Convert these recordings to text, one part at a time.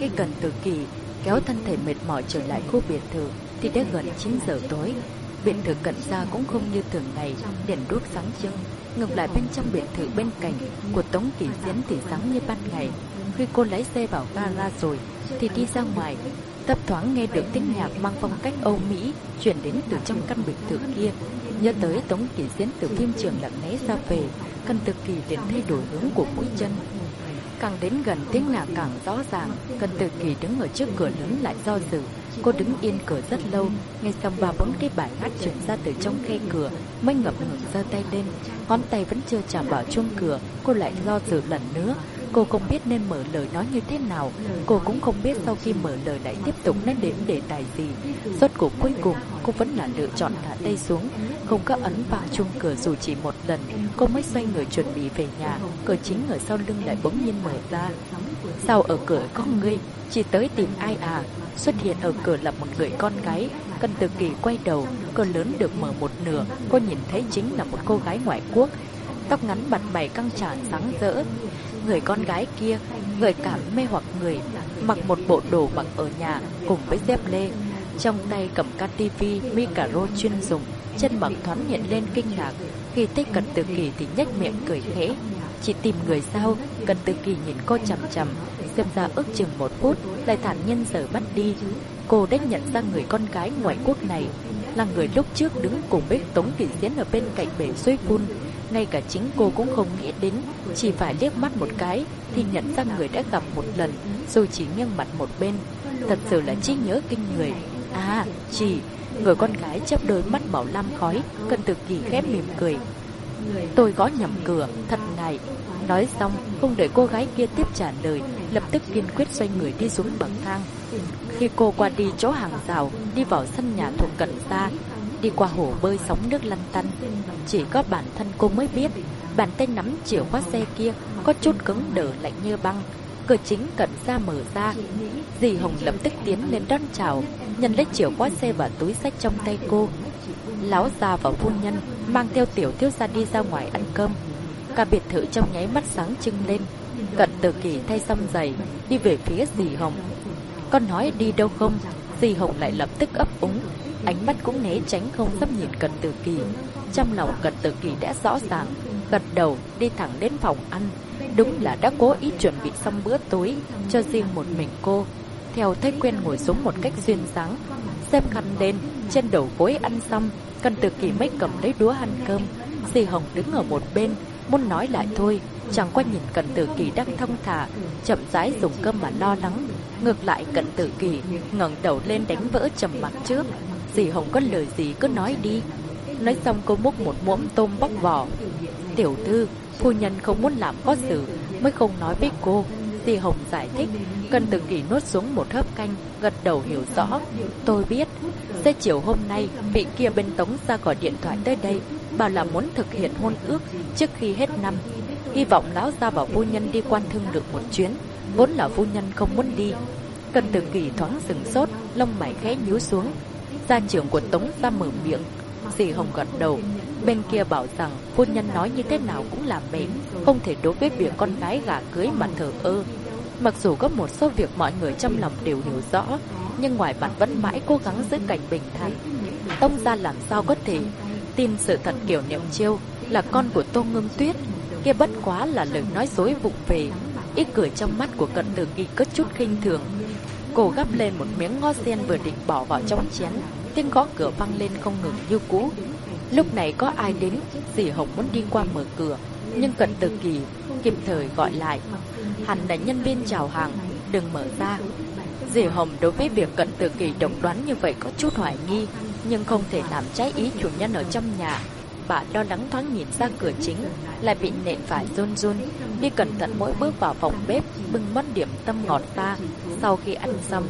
Khi Cận Tử Kỳ kéo thân thể mệt mỏi trở lại khu biệt thự thì đã gần 9 giờ tối. Biệt thự Cận gia cũng không như thường ngày đèn đuốc sáng trưng, ngược lại bên trong biệt thự bên cạnh của Tống Kỳ Diễn thì sáng như ban ngày. Khi cô lái xe vào gara rồi thì đi ra ngoài, thấp thoáng nghe được tiếng nhạc mang phong cách Âu Mỹ truyền đến từ trong căn biệt thự kia. Nhớ tới Tống Kỳ Diễn từ phim Trường Lặng Lẽ ra về, Cận Tử Kỳ liền thay đổi hướng của mũi chân. Càng đến gần tiếng nhạc càng rõ ràng. Cận Tử Kỳ đứng ở trước cửa lớn lại do dự. Cô đứng yên cửa rất lâu, nghe xong 3-4 cái bài hát truyền ra từ trong khe cửa mới ngập ngừng giơ tay lên. Ngón tay vẫn chưa chạm vào chuông cửa, cô lại do dự lần nữa. Cô không biết nên mở lời nói như thế nào. Cô cũng không biết sau khi mở lời lại tiếp tục nên đến đề tài gì. Rốt cuộc cuối cùng cô vẫn là lựa chọn thả tay xuống, không có ấn vào chuông cửa dù chỉ một lần. Cô mới xoay người chuẩn bị về nhà. Cửa chính ở sau lưng lại bỗng nhiên mở ra. Sao ở cửa có người? Chỉ tới tìm ai à? Xuất hiện ở cửa là một người con gái. Cận Tử Kỳ quay đầu, cửa lớn được mở một nửa. Cô nhìn thấy chính là một cô gái ngoại quốc, tóc ngắn mặt mày căng tràn sáng rỡ. Người con gái kia gợi cảm mê hoặc người, mặc một bộ đồ mặc ở nhà cùng với dép lê, trong tay cầm ca tivi micro chuyên dùng. Chân bằng thoáng hiện lên kinh ngạc. Khi thấy Cận Tử Kỳ thì nhếch miệng cười khẽ. Chỉ tìm người sao? Cận Tử Kỳ nhìn cô chằm chằm, xem ra ước chừng 1 phút, lại thản nhiên giờ bắt đi. Cô đã nhận ra người con gái ngoại quốc này là người lúc trước đứng cùng với Tống Kỳ Diễn ở bên cạnh bể suối phun. Ngay cả chính cô cũng không nghĩ đến, chỉ phải liếc mắt một cái thì nhận ra người đã gặp một lần, rồi chỉ nghiêng mặt một bên. Thật sự là trí nhớ kinh người. À, chị. Người con gái chớp đôi mắt màu lam khói. Cận Tử Kỳ khép mỉm cười. Tôi gõ nhầm cửa, thật ngại. Nói xong, không đợi cô gái kia tiếp trả lời, lập tức kiên quyết xoay người đi xuống bậc thang. Khi cô qua đi chỗ hàng rào, đi vào sân nhà thuộc Cận gia, đi qua hồ bơi sóng nước lăn tăn, chỉ có bản thân cô mới biết, bàn tay nắm chìa khóa xe kia có chút cứng đờ lạnh như băng. Cửa chính Cận gia mở ra, dì Hồng lập tức tiến lên đón chào, nhận lấy chìa khóa xe và túi xách trong tay cô. Lão già và phu nhân mang theo tiểu thiếu gia đi ra ngoài ăn cơm. Cả biệt thự trong nháy mắt sáng trưng lên. Cận Tử Kỳ thay xong giày, đi về phía dì Hồng. Con nói đi đâu không? Dì Hồng lại lập tức ấp úng, ánh mắt cũng né tránh không dám nhìn Cận Tử Kỳ. Trong lòng Cận Tử Kỳ đã rõ ràng, gật đầu đi thẳng đến phòng ăn. Đúng là đã cố ý chuẩn bị xong bữa tối cho riêng một mình cô. Theo thói quen ngồi xuống một cách duyên dáng, xếp khăn lên trên đầu gối ăn xong, Cận Tử Kỳ mới cầm lấy đũa ăn cơm. Dì Hồng đứng ở một bên muốn nói lại thôi, chẳng qua nhìn Cận Tử Kỳ đang thong thả chậm rãi dùng cơm mà lo lắng. Ngược lại Cận Tử Kỳ ngẩng đầu lên đánh vỡ trầm mặc trước. Dì Hồng có lời gì cứ nói đi. Nói xong cô múc một muỗng tôm bóc vỏ. Tiểu thư, phu nhân không muốn làm có sự mới không nói với cô. Dì Hồng giải thích. Cận Tử Kỳ nuốt xuống một hớp canh, gật đầu hiểu rõ. Tôi biết. Tới chiều hôm nay, vị kia bên Tống gia gọi điện thoại tới đây, bảo là muốn thực hiện hôn ước trước khi hết năm. Hy vọng lão gia và phu nhân đi quan thương được một chuyến. Vốn là phu nhân không muốn đi. Cận Tử Kỳ thoáng sừng sốt, lông mày khẽ nhíu xuống. Gia trưởng của Tống gia mở miệng. Dì Hồng gật đầu. Bên kia bảo rằng phu nhân nói như thế nào cũng là mềm, không thể đối với việc con gái gả cưới mà thờ ơ. Mặc dù có một số việc mọi người trong lòng đều hiểu rõ, nhưng ngoài mặt vẫn mãi cố gắng giữ cảnh bình thản. Tông gia làm sao có thể tin sự thật kiểu Niệm Chiêu là con của Tô Ngưng Tuyết? Kia bất quá là lời nói dối vụng về. Ít cười trong mắt của Cận Tử Kỳ có chút khinh thường. Cô gắp lên một miếng ngó sen vừa định bỏ vào trong chén, tiếng gõ cửa vang lên không ngừng như cũ. Lúc này có ai đến, dì Hồng muốn đi qua mở cửa, nhưng Cận Tử Kỳ kịp thời gọi lại. Hắn là nhân viên chào hàng, đừng mở ra. Dì Hồng đối với việc Cận Tử Kỳ độc đoán như vậy có chút hoài nghi, nhưng không thể làm trái ý chủ nhân ở trong nhà. Bà lo lắng thoáng nhìn ra cửa chính, lại bị nện phải run run, đi cẩn thận mỗi bước vào phòng bếp, bưng món điểm tâm ngọt ra. Sau khi ăn xong,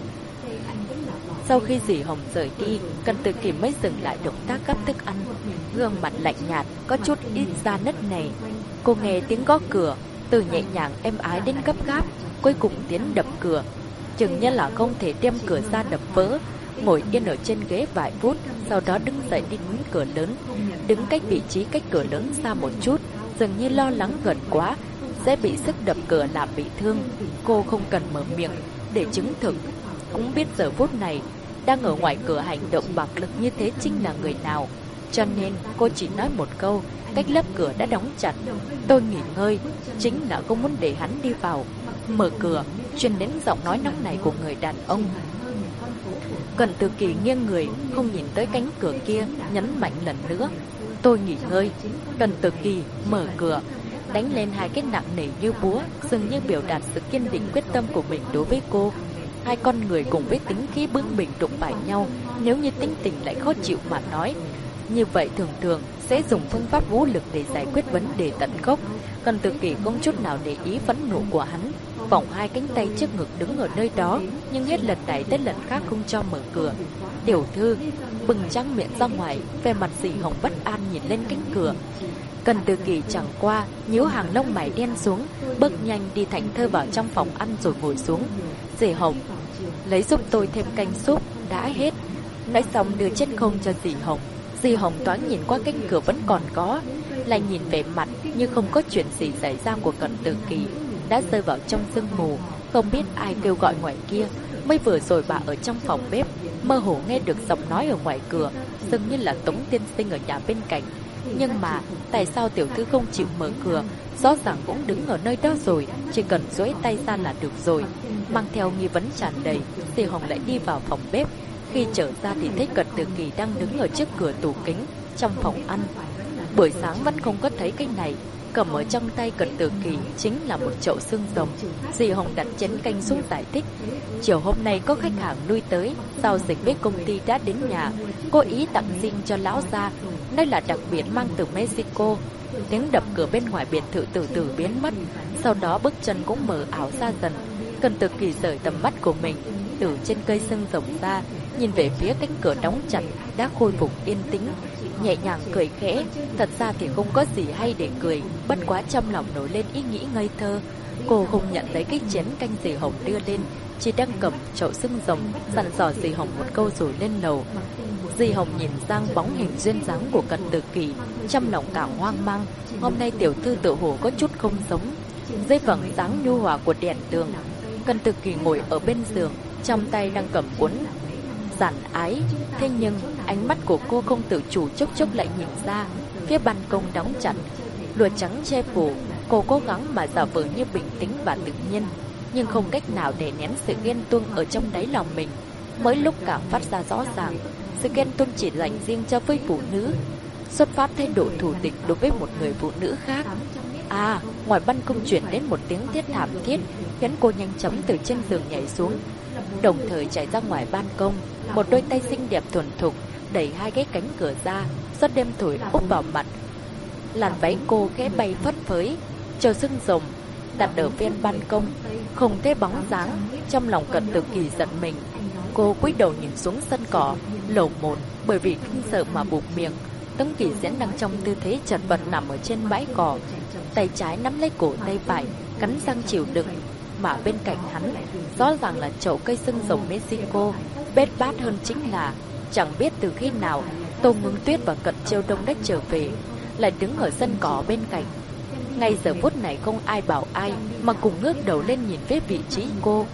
sau khi dì Hồng rời đi, Cận Tử Kỳ mới dừng lại động tác gắp thức ăn, gương mặt lạnh nhạt, có chút ít da nứt này. Cô nghe tiếng gõ cửa, từ nhẹ nhàng êm ái đến gấp gáp, cuối cùng tiến đập cửa. Chừng như là không thể đem cửa ra đập vỡ, ngồi yên ở trên ghế vài phút, sau đó đứng dậy đi đến cửa lớn, đứng cách vị trí cách cửa lớn xa một chút, dường như lo lắng gần quá sẽ bị sức đập cửa làm bị thương. Cô không cần mở miệng, để chứng thực. Cũng biết giờ phút này đang ở ngoài cửa hành động bạo lực như thế chính là người nào. Cho nên cô chỉ nói một câu, cách lớp cửa đã đóng chặt. Tôi nghỉ ngơi, chính là không muốn để hắn đi vào. Mở cửa, truyền đến giọng nói nóng này của người đàn ông. Cẩn Từ Kỳ nghiêng người, không nhìn tới cánh cửa kia, nhấn mạnh lần nữa. Tôi nghỉ ngơi. Cẩn Từ Kỳ mở cửa, đánh lên hai cái nặng nề như búa, dường như biểu đạt sự kiên định quyết tâm của mình đối với cô. Hai con người cùng với tính khí bướng bỉnh đụng phải nhau, nếu như tính tình lại khó chịu mà nói, như vậy thường thường sẽ dùng phương pháp vũ lực để giải quyết vấn đề tận gốc. Cẩn Từ Kỳ không chút nào để ý phẫn nộ của hắn, vòng hai cánh tay trước ngực đứng ở nơi đó, nhưng hết lần này tới lần khác không cho mở cửa. Tiểu thư bừng trắng miệng ra ngoài, vẻ mặt Dì Hồng bất an nhìn lên cánh cửa. Cẩn Từ Kỳ chẳng qua nhíu hàng lông mày đen xuống, bước nhanh đi thảnh thơi vào trong phòng ăn rồi ngồi xuống. Dì Hồng, lấy giúp tôi thêm canh súp, đã hết. Nói xong đưa chiếc không cho Dì Hồng. Dì Hồng thoáng nhìn qua cánh cửa vẫn còn có, lại nhìn về mặt như không có chuyện gì xảy ra của Cẩn Từ Kỳ, đã rơi vào trong sương mù, không biết ai kêu gọi ngoài kia. Mới vừa rồi bà ở trong phòng bếp, mơ hồ nghe được giọng nói ở ngoài cửa, dường như là Tống tiên sinh ở nhà bên cạnh. Nhưng mà tại sao tiểu thư không chịu mở cửa? Rõ ràng cũng đứng ở nơi đó rồi, chỉ cần duỗi tay ra là được rồi. Mang theo nghi vấn tràn đầy, Dì Hồng lại đi vào phòng bếp. Khi trở ra thì thấy Cẩn Từ Kỳ đang đứng ở trước cửa tủ kính trong phòng ăn. Buổi sáng vẫn không có thấy cái này. Cầm ở trong tay Cẩn Từ Kỳ chính là một chậu xương rồng. Dì Hồng đặt chén canh xuống giải thích. Chiều hôm nay có khách hàng lui tới, giao dịch với công ty đã đến nhà, cố ý tặng riêng cho lão gia, đây là đặc biệt mang từ Mexico. Tiếng đập cửa bên ngoài biệt thự từ từ biến mất, sau đó bước chân cũng mờ ảo ra dần. Cẩn Từ Kỳ rời tầm mắt của mình từ trên cây xương rồng ra, nhìn về phía cánh cửa đóng chặt đã khôi phục yên tĩnh, nhẹ nhàng cười khẽ. Thật ra thì không có gì hay để cười, bất quá trong lòng nổi lên ý nghĩ ngây thơ. Cô không nhận lấy cái chén canh Dì Hồng đưa lên, chỉ đang cầm chậu xương rồng, dặn dò Dì Hồng một câu rồi lên lầu. Dì Hồng nhìn sang bóng hình duyên dáng của Cẩn Từ Kỳ, trong lòng càng hoang mang. Hôm nay tiểu thư tự hồ có chút không giống. Dưới vầng sáng nhu hòa của đèn tường, Cẩn Từ Kỳ ngồi ở bên giường, trong tay đang cầm cuốn giản ái. Thế nhưng ánh mắt của cô không tự chủ chốc chốc lại nhìn ra phía ban công đóng chặt, lụa trắng che phủ. Cô cố gắng mà giả vờ như bình tĩnh và tự nhiên, nhưng không cách nào để nén sự ghen tuông ở trong đáy lòng mình. Mỗi lúc càng phát ra rõ ràng, sự ghen tuông chỉ dành riêng cho với phụ nữ, xuất phát thái độ thù địch đối với một người phụ nữ khác. Ngoài ban công chuyển đến một tiếng thét thảm thiết, khiến cô nhanh chóng từ trên giường nhảy xuống, đồng thời chạy ra ngoài ban công. Một đôi tay xinh đẹp thuần thục đẩy hai cái cánh cửa ra, gió đêm thổi úp vào mặt, làn váy cô khẽ bay phất phới. Chậu xương rồng đặt ở ven ban công, không thấy bóng dáng. Trong lòng Cẩn Từ Kỳ giận mình, cô cúi đầu nhìn xuống sân cỏ, lầu một bởi vì kinh sợ mà bụp miệng. Tống Kỳ Diễn đang trong tư thế chật vật nằm ở trên bãi cỏ, tay trái nắm lấy cổ tay phải, cắn răng chịu đựng. Mà bên cạnh hắn, rõ ràng là chậu cây xương rồng Mexico. Bết bát hơn chính là, chẳng biết từ khi nào Tô Ngưng Tuyết và Cận Chiêu Đông đã trở về, lại đứng ở sân cỏ bên cạnh. Ngay giờ phút này không ai bảo ai mà cùng ngước đầu lên nhìn phía vị trí cô.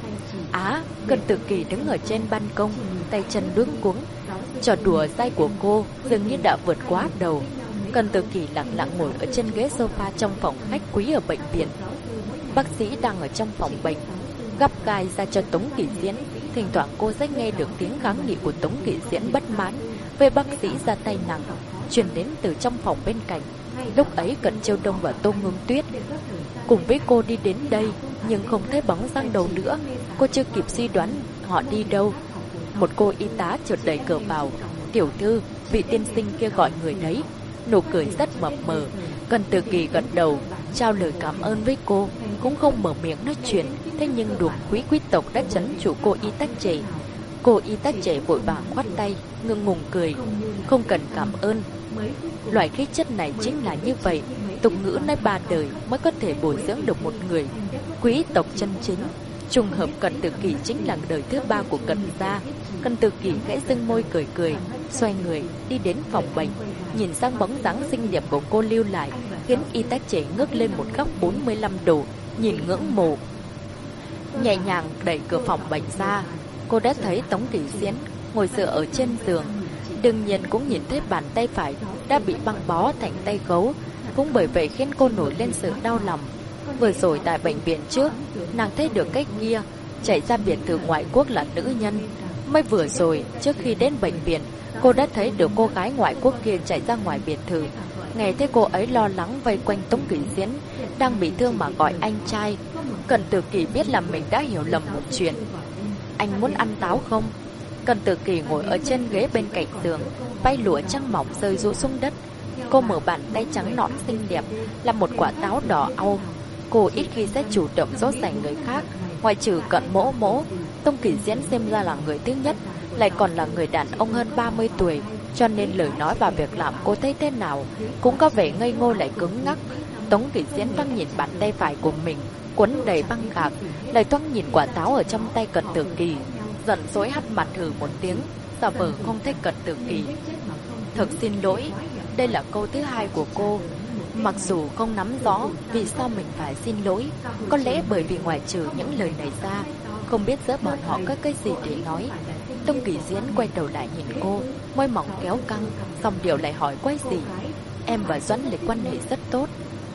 Cẩn Từ Kỳ đứng ở trên ban công, tay chân luống cuống. Trò đùa dai của cô dường như đã vượt quá đầu. Cẩn Từ Kỳ lặng lặng ngồi ở trên ghế sofa trong phòng khách quý ở bệnh viện. Bác sĩ đang ở trong phòng bệnh gắp gai ra cho Tống Kỳ Diễn. Thỉnh thoảng cô sẽ nghe được tiếng kháng nghị của Tống Kỳ Diễn bất mãn với bác sĩ ra tay nặng truyền đến từ trong phòng bên cạnh. Lúc ấy Cận Chiêu Đông và Tô Ngưng Tuyết cùng với cô đi đến đây, nhưng không thấy bóng dáng đâu nữa. Cô chưa kịp suy đoán họ đi đâu, một cô y tá chợt đẩy cửa vào. Tiểu thư, vị tiên sinh kia gọi người đấy. Nụ cười rất mập mờ. Cẩn Từ Kỳ gật đầu trao lời cảm ơn với cô, cũng không mở miệng nói chuyện. Thế nhưng đuổi quý tộc đã trấn trụ cô y tá trẻ. Cô y tá trẻ vội vàng khoát tay, ngượng ngùng cười. Không cần cảm ơn, loại khí chất này chính là như vậy. Tục ngữ nói 3 đời mới có thể bồi dưỡng được một người quý tộc chân chính. Trùng hợp Cẩn Từ Kỳ chính là đời thứ 3 của Cẩn gia. Cẩn Từ Kỳ khẽ dương môi cười cười, xoay người đi đến phòng bệnh, nhìn sang bóng dáng xinh đẹp của cô lưu lại, khiến y tá trẻ ngước lên một góc 45 độ, nhìn ngưỡng mộ. nhẹ nhàng đẩy cửa phòng bệnh ra. Cô đã thấy Tống Kỳ Diễn ngồi dựa ở trên giường. Đương nhiên cũng nhìn thấy bàn tay phải đã bị băng bó thành tay gấu, cũng bởi vậy khiến cô nổi lên sự đau lòng. Vừa rồi tại bệnh viện trước, nàng thấy được cái kia chạy ra biệt thự ngoại quốc là nữ nhân. Mới vừa rồi, trước khi đến bệnh viện, cô đã thấy được cô gái ngoại quốc kia chạy ra ngoài biệt thự. Nghe thấy cô ấy lo lắng vây quanh Tống Kỳ Diễn đang bị thương mà gọi anh trai, Cận Tử Kỳ biết là mình đã hiểu lầm một chuyện. Anh muốn ăn táo không? Cận Tử Kỳ ngồi ở trên ghế bên cạnh giường, bay lụa trắng mỏng rơi rũ xuống đất. Cô mở bàn tay trắng nõn xinh đẹp là một quả táo đỏ au. Cô ít khi sẽ chủ động dỗ dành người khác, ngoại trừ Cận Mỗ Mỗ. Tống Kỳ Diễn xem ra là người thứ nhất, lại còn là người đàn ông hơn 30 tuổi, cho nên lời nói và việc làm cô thấy thế nào cũng có vẻ ngây ngô lại cứng ngắc. Tống Kỳ Diễn thoáng nhìn bàn tay phải của mình quấn đầy băng gạc, lại thoáng nhìn quả táo ở trong tay Cận Tử Kỳ, giận dỗi hắt mặt hừ một tiếng, giả vờ không thấy Cận Tử Kỳ. Thật xin lỗi, đây là câu thứ hai của cô. Mặc dù không nắm rõ vì sao mình phải xin lỗi, có lẽ bởi vì ngoài trừ những lời này ra, không biết giữa bọn họ có cái gì để nói. Tống Kỳ Diễn quay đầu lại nhìn cô, môi mỏng kéo căng, xong điệu lại hỏi quay gì. Em và Doãn Lịch quan hệ rất tốt.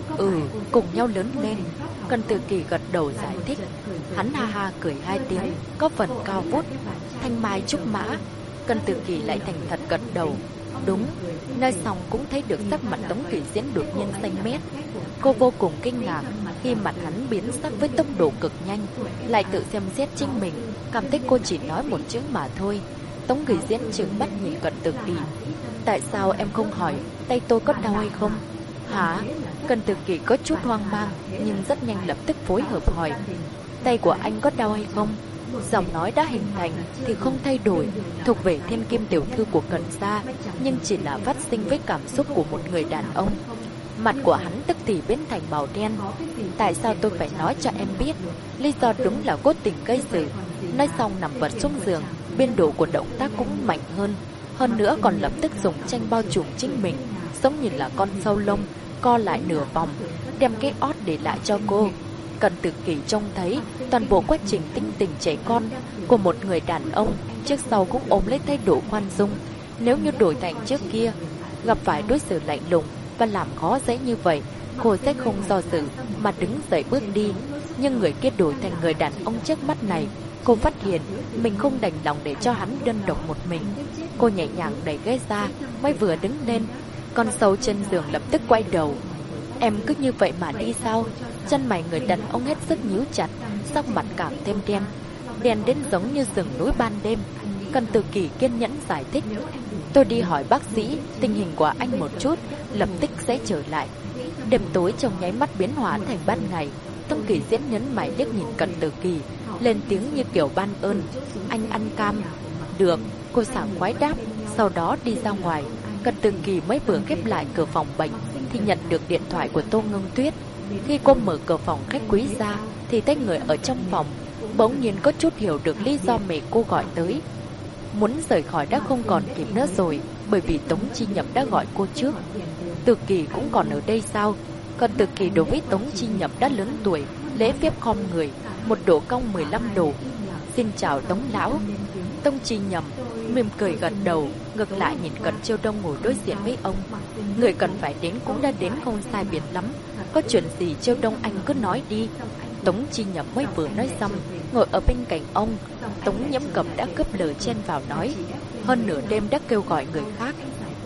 Cùng nhau lớn lên. Cận Tử Kỳ gật đầu giải thích. Hắn ha ha cười hai tiếng, có phần cao vút. Thanh mai trúc mã. Cận Tử Kỳ lại thành thật gật đầu. Đúng. Nói xong cũng thấy được sắc mặt Tống Kỳ Diễn đột nhiên xanh mét. Cô vô cùng kinh ngạc khi mặt hắn biến sắc với tốc độ cực nhanh, lại tự xem xét chính mình, cảm thấy cô chỉ nói một chữ mà thôi. Tống Kỳ Diễn trừng mắt nhìn Cận Tử Kỳ. Tại sao em không hỏi tay tôi có đau hay không? Hả? Cận Tử Kỳ có chút hoang mang, nhưng rất nhanh lập tức phối hợp hỏi. Tay của anh có đau hay không? Giọng nói đã hình thành thì không thay đổi, thuộc về thiên kim tiểu thư của Cận gia, nhưng chỉ là phát sinh với cảm xúc của một người đàn ông. Mặt của hắn tức thì biến thành màu đen. Tại sao tôi phải nói cho em biết? Lý do đúng là cố tình gây sự. Nói xong nằm vật xuống giường, biên độ của động tác cũng mạnh hơn nữa còn lập tức dùng tranh bao trùm chính mình, giống như là con sâu lông, co lại nửa vòng, đem cái ót để lại cho cô. Cận Tử Kỳ trông thấy toàn bộ quá trình tính tình trẻ con của một người đàn ông, trước sau cũng ôm lấy thái độ khoan dung. Nếu như đổi thành trước kia, gặp phải đối xử lạnh lùng và làm khó dễ như vậy, cô sẽ không do dự mà đứng dậy bước đi. Nhưng người kia đổi thành người đàn ông trước mắt này, cô phát hiện mình không đành lòng để cho hắn đơn độc một mình. Cô nhẹ nhàng đẩy ghế ra, mới vừa đứng lên, con sâu trên giường lập tức quay đầu. Em cứ như vậy mà đi sao? Chân mày người đàn ông hết sức nhíu chặt, sắc mặt càng thêm đen đến giống như rừng núi ban đêm. Cận Tử Kỳ kiên nhẫn giải thích. Tôi đi hỏi bác sĩ tình hình của anh một chút, lập tức sẽ trở lại. Đêm tối trong nháy mắt biến hóa thành ban ngày. Tống Kỳ Diễn nhấn mày liếc nhìn Cận Tử Kỳ, lên tiếng như kiểu ban ơn. Anh ăn cam. Được, cô sảng khoái đáp, sau đó đi ra ngoài. Cận Tử Kỳ mới vừa khép lại cửa phòng bệnh thì nhận được điện thoại của Tô Ngưng Tuyết. Khi cô mở cửa phòng khách quý ra thì thấy người ở trong phòng, bỗng nhiên có chút hiểu được lý do mẹ cô gọi tới. Muốn rời khỏi đã không còn kịp nữa rồi, bởi vì Tống Chi Nhập đã gọi cô trước. Tử Kỳ cũng còn ở đây sao? Còn Tử Kỳ đối với Tống Chi Nhập đã lớn tuổi, lễ phép khom người, một độ cong 15 độ. Xin chào Tống lão. Tống Chi Nhập mỉm cười gật đầu, ngược lại nhìn Cận Chiêu Đông ngồi đối diện với ông. Người cần phải đến cũng đã đến không sai biệt lắm, có chuyện gì Chiêu Đông anh cứ nói đi. Tống Chi Nhập mới vừa nói xong, ngồi ở bên cạnh ông, Tống Nhiễm Cầm đã cướp lời chen vào nói. Hơn nửa đêm đã kêu gọi người khác,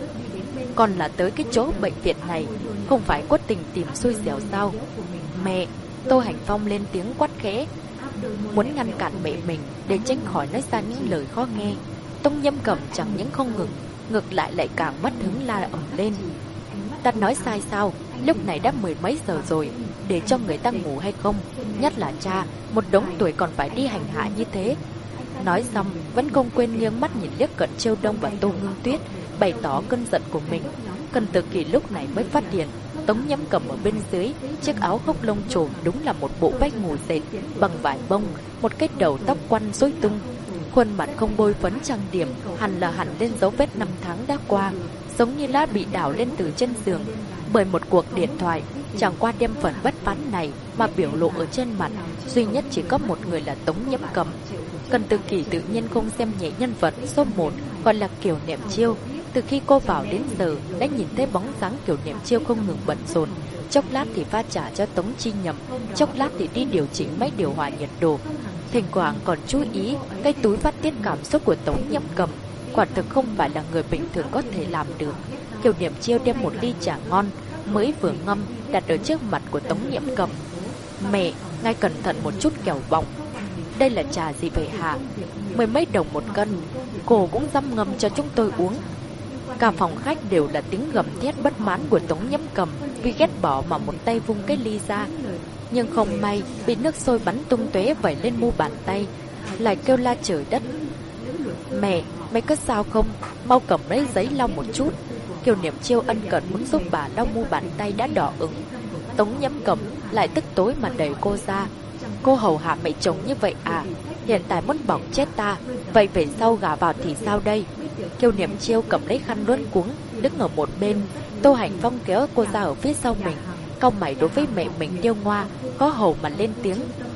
còn là tới cái chỗ bệnh viện này, không phải cố tình tìm xui xẻo sao? Mẹ! Tô Hành Phong lên tiếng quát khẽ, muốn ngăn cản mẹ mình để tránh khỏi nói ra những lời khó nghe. Tống Nhiễm Cầm chẳng những không ngừng, ngược lại càng mất hứng la ầm lên. Ta nói sai sao? Lúc này đã 10 mấy giờ rồi, để cho người ta ngủ hay không? Nhất là cha, một đống tuổi còn phải đi hành hạ như thế. Nói xong, vẫn không quên nghiêng mắt nhìn liếc Cận Chiêu Đông và Tô Ngưng Tuyết, bày tỏ cơn giận của mình. Cận Tử Kỳ lúc này mới phát hiện Tống Nhiễm Cầm ở bên dưới chiếc áo khốc lông trồn đúng là một bộ vách ngủ dệt bằng vải bông, một cái đầu tóc quăn rối tung, khuôn mặt không bôi phấn trang điểm, hẳn lên dấu vết năm tháng đã qua, giống như lá bị đảo lên từ chân giường bởi một cuộc điện thoại. chẳng qua đem phần bất phán này mà biểu lộ ở trên mặt, duy nhất chỉ có một người là Tống Nhiễm Cầm. Cần Từ Kỳ tự nhiên không xem nhẹ nhân vật số 1 gọi là Kiều Niệm Chiêu. Từ khi cô vào đến giờ đã nhìn thấy bóng dáng Kiều Niệm Chiêu không ngừng bận rộn, chốc lát thì pha trà cho Tống Chi Nhậm, chốc lát thì đi điều chỉnh máy điều hòa nhiệt độ. Thỉnh thoảng còn chú ý cái túi phát tiết cảm xúc của Tống Nhiễm Cầm. Quả thực không phải là người bình thường có thể làm được. Kiều Niệm Chiêu đem một ly trà ngon mới vừa ngâm đặt ở trước mặt của Tống Nhiễm Cầm. Mẹ, ngài cẩn thận một chút kẻo bỏng. Đây là trà gì vậy hả? 10 mấy đồng một cân. Cô cũng dám ngâm cho chúng tôi uống. Cả phòng khách đều là tiếng gầm thét bất mãn của Tống Nhiễm Cầm vì ghét bỏ mà một tay vung cái ly ra. Nhưng không may bị nước sôi bắn tung tóe vẩy lên mu bàn tay, lại kêu la trời đất. Mẹ, mày có sao không? Mau cầm lấy giấy lau một chút. Kiều Niệm Chiêu ân cần muốn giúp bà lau mu bàn tay đã đỏ ửng. Tống Nhiễm Cầm lại tức tối mà đẩy cô ra. Cô hầu hạ mẹ chồng như vậy à? Hiện tại muốn bỏng chết ta, vậy về sau gả vào thì sao đây? Kiều Niệm Chiêu cầm lấy khăn luống cuống đứng ở một bên. Tô Hành Phong kéo cô ra ở phía sau mình, cau mày đối với mẹ mình điêu ngoa, có hầu mà lên tiếng.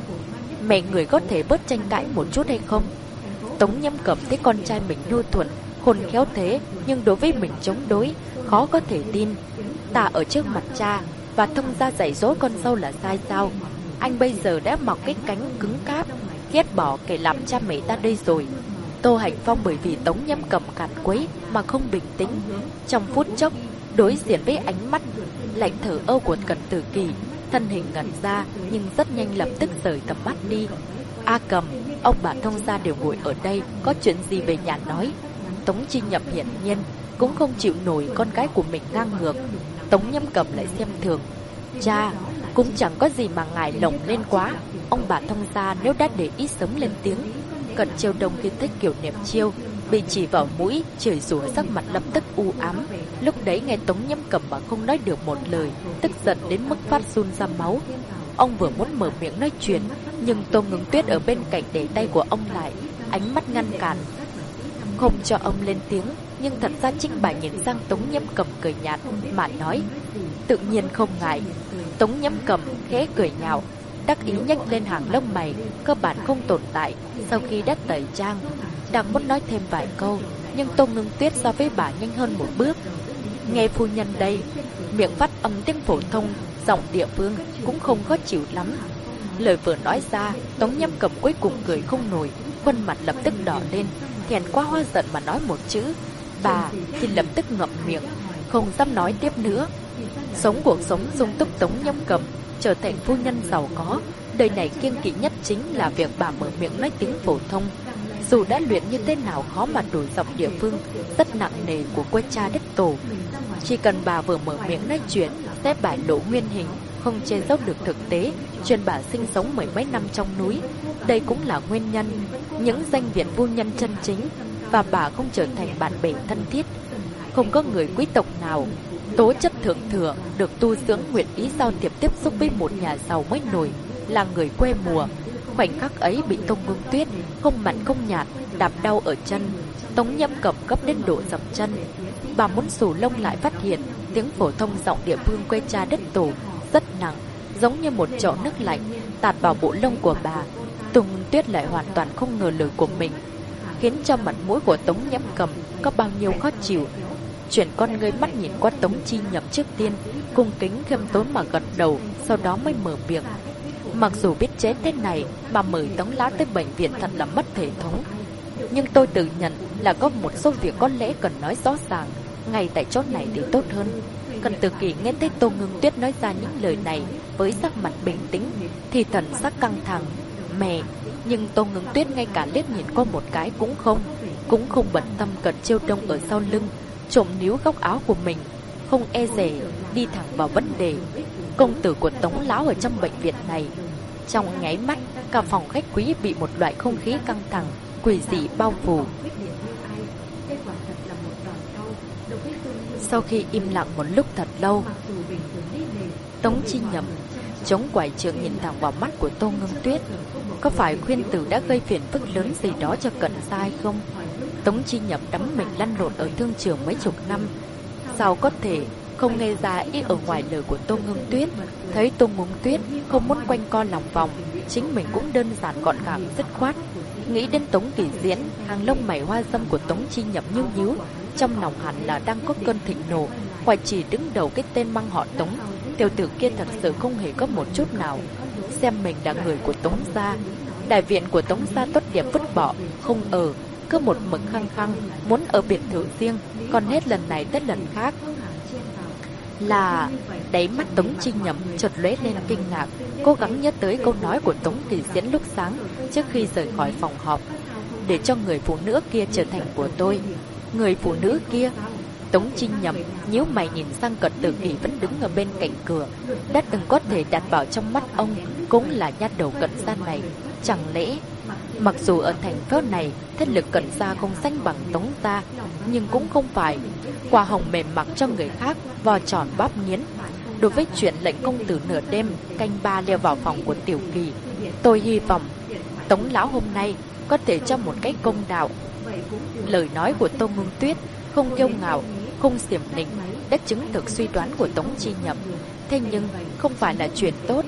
Mẹ người có thể bớt tranh cãi một chút hay không? Tống Nhiễm Cầm thấy con trai mình nhu thuận, khôn khéo thế, nhưng đối với mình chống đối, khó có thể tin. Ta ở trước mặt cha và thông gia dạy dỗ con dâu là sai sao? Anh bây giờ đã mọc cái cánh cứng cáp, ghét bỏ kẻ làm cha mẹ ta đây rồi. Tô Hành Phong bởi vì Tống Nhiễm Cầm càn quấy mà không bình tĩnh. Trong phút chốc, đối diện với ánh mắt lạnh thở ơ của Cần Từ Kỳ, thân hình ngẩn ra nhưng rất nhanh lập tức rời tầm mắt đi. A Cầm, ông bà thông gia đều ngồi ở đây, có chuyện gì về nhà nói. Tống Chi Nhậm hiển nhiên cũng không chịu nổi con gái của mình ngang ngược. Tống Nhiễm Cầm lại xem thường. Cha, cũng chẳng có gì mà ngài lồng lên quá. Ông bà thông gia nếu đã để ý sớm lên tiếng. Cận Chiêu Đông khi thích Kiều Niệm Chiêu bị chỉ vào mũi, chửi rủa, sắc mặt lập tức u ám. Lúc đấy nghe Tống Nhiễm Cầm mà không nói được một lời, tức giận đến mức phát run ra máu. Ông vừa muốn mở miệng nói chuyện, nhưng Tô Ngưng Tuyết ở bên cạnh để tay của ông lại, ánh mắt ngăn cản, không cho ông lên tiếng. Nhưng thật ra chính bà nhìn sang Tống Nhiễm Cầm cười nhạt mà nói, tự nhiên không ngại. Tống Nhiễm Cầm khẽ cười nhạo, đắc ý nhếch lên hàng lông mày, cơ bản không tồn tại. Sau khi đã tẩy trang, đang muốn nói thêm vài câu, nhưng Tô Ngưng Tuyết so với bà nhanh hơn một bước. Nghe phu nhân đây, miệng phát âm tiếng phổ thông, giọng địa phương cũng không khó chịu lắm. Lời vừa nói ra, Tống Nhiễm Cầm cuối cùng cười không nổi, khuôn mặt lập tức đỏ lên, thẹn quá hóa giận mà nói một chữ bà thì lập tức ngậm miệng, không dám nói tiếp nữa. Sống cuộc sống dung túc Tống Nhiễm Cầm trở thành phu nhân giàu có, đời này kiêng kỵ nhất chính là việc bà mở miệng nói tiếng phổ thông. Dù đã luyện như thế nào khó mà đổi giọng địa phương rất nặng nề của quê cha đất tổ. Chỉ cần bà vừa mở miệng nói chuyện sẽ bại lộ nguyên hình, không che giấu được thực tế chuyện bà sinh sống mười mấy năm trong núi. Đây cũng là nguyên nhân những danh viện phu nhân chân chính và bà không trở thành bạn bè thân thiết. Không có người quý tộc nào tố chất thượng thừa được tu dưỡng nguyện ý giao thiệp tiếp xúc với một nhà giàu mới nổi là người quê mùa. Khoảnh khắc ấy bị Tô Ngưng Tuyết không mặn không nhạt đạp đau ở chân. Tống Nhiễm Cầm gấp đến độ dập chân. Bà muốn xù lông lại phát hiện tiếng phổ thông giọng địa phương quê cha đất tổ rất nặng, giống như một chậu nước lạnh tạt vào bộ lông của bà. Tô Ngưng Tuyết lại hoàn toàn không ngờ lời của mình, khiến cho mặt mũi của Tống Nhiễm Cầm có bao nhiêu khó chịu. Chuyển con ngươi mắt nhìn qua Tống Chi Nhậm trước tiên, cung kính khiêm tốn mà gật đầu, sau đó mới mở miệng. Mặc dù biết chế thế này mà mời Tống lão tới bệnh viện thật là mất thể thống, nhưng tôi tự nhận là có một số việc có lẽ cần nói rõ ràng ngay tại chỗ này thì tốt hơn. Cần Từ Kỳ nghe thấy Tô Ngưng Tuyết nói ra những lời này với sắc mặt bình tĩnh thì thần sắc căng thẳng. Mẹ, nhưng Tô Ngưng Tuyết ngay cả liếc nhìn qua một cái cũng không bận tâm Cận Chiêu Đông ở sau lưng trộm níu góc áo của mình, không e dè đi thẳng vào vấn đề. Công tử của Tống lão ở trong bệnh viện này. Trong nháy mắt, cả phòng khách quý bị một loại không khí căng thẳng quỷ dị bao phủ. Sau khi im lặng một lúc thật lâu, Tống Chi Nhậm chống quải trượng nhìn thẳng vào mắt của Tô Ngưng Tuyết. Có phải khuyên tử đã gây phiền phức lớn gì đó cho Cận gia hay không? Tống Chi Nhậm đắm mình lăn lộn ở thương trường mấy chục năm, sao có thể không nghe ra ý ở ngoài lời của Tô Ngưng Tuyết. Thấy Tô Ngưng Tuyết không muốn quanh co lòng vòng, chính mình cũng đơn giản gọn gàng dứt khoát. Nghĩ đến Tống Kỳ Diễn, hàng lông mày hoa dâm của Tống Chi Nhậm nhíu nhíu, trong lòng hẳn là đang có cơn thịnh nộ. Hoài Chỉ đứng đầu cái tên mang họ Tống, tiểu tử kia thật sự không hề có một chút nào xem mình là người của Tống gia. Đại viện của Tống gia tốt đẹp vứt bỏ, không ở, cứ một mực khăng khăng muốn ở biệt thự riêng, còn hết lần này tới lần khác. Là đáy mắt Tống Chi Nhậm chợt lóe lên kinh ngạc, cố gắng nhớ tới câu nói của Tống Kỳ Diễn lúc sáng trước khi rời khỏi phòng họp. Để cho người phụ nữ kia trở thành của tôi. Người phụ nữ kia? Tống Chi Nhậm nhíu mày nhìn sang Cận Tử Kỳ vẫn đứng ở bên cạnh cửa. Đã từng có thể đặt vào trong mắt ông cũng là nhát đầu Cận gia này. Chẳng lẽ mặc dù ở thành phố này thế lực Cận gia không sánh bằng Tống gia, nhưng cũng không phải quả hồng mềm mặc cho người khác vò tròn bóp nghiến. Đối với chuyện lệnh công tử nửa đêm canh ba leo vào phòng của Tiểu Kỳ, tôi hy vọng Tống lão hôm nay có thể cho một cái công đạo. Lời nói của Tô Ngưng Tuyết không kiêu ngạo, không xiểm nịnh, đã chứng thực suy đoán của Tống Chi Nhậm. Thế nhưng không phải là chuyện tốt.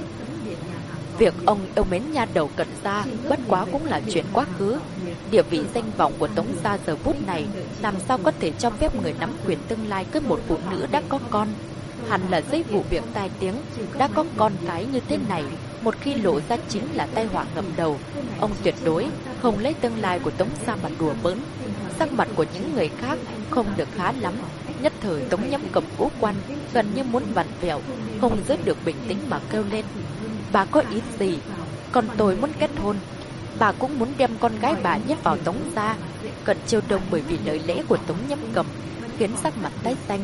Việc ông yêu mến nha đầu Cận gia bất quá cũng là chuyện quá khứ. Địa vị danh vọng của Tống gia giờ phút này làm sao có thể cho phép người nắm quyền tương lai cưới một phụ nữ đã có con. Hẳn là dây vụ việc tai tiếng, đã có con cái như thế này, một khi lộ ra chính là tai họa ngập đầu. Ông tuyệt đối không lấy tương lai của Tống gia mà đùa bỡn. Sắc mặt của những người khác không được khá lắm. Nhất thời Tống Nhâm Cầm ngũ quan gần như muốn vặn vẹo, không giữ được bình tĩnh mà kêu lên: bà có ý gì? Còn tôi muốn kết hôn. Bà cũng muốn đem con gái bà nhét vào Tống gia. Cận Chiêu Đông bởi vì lời lẽ của Tống Nhâm Cầm khiến sắc mặt tái xanh.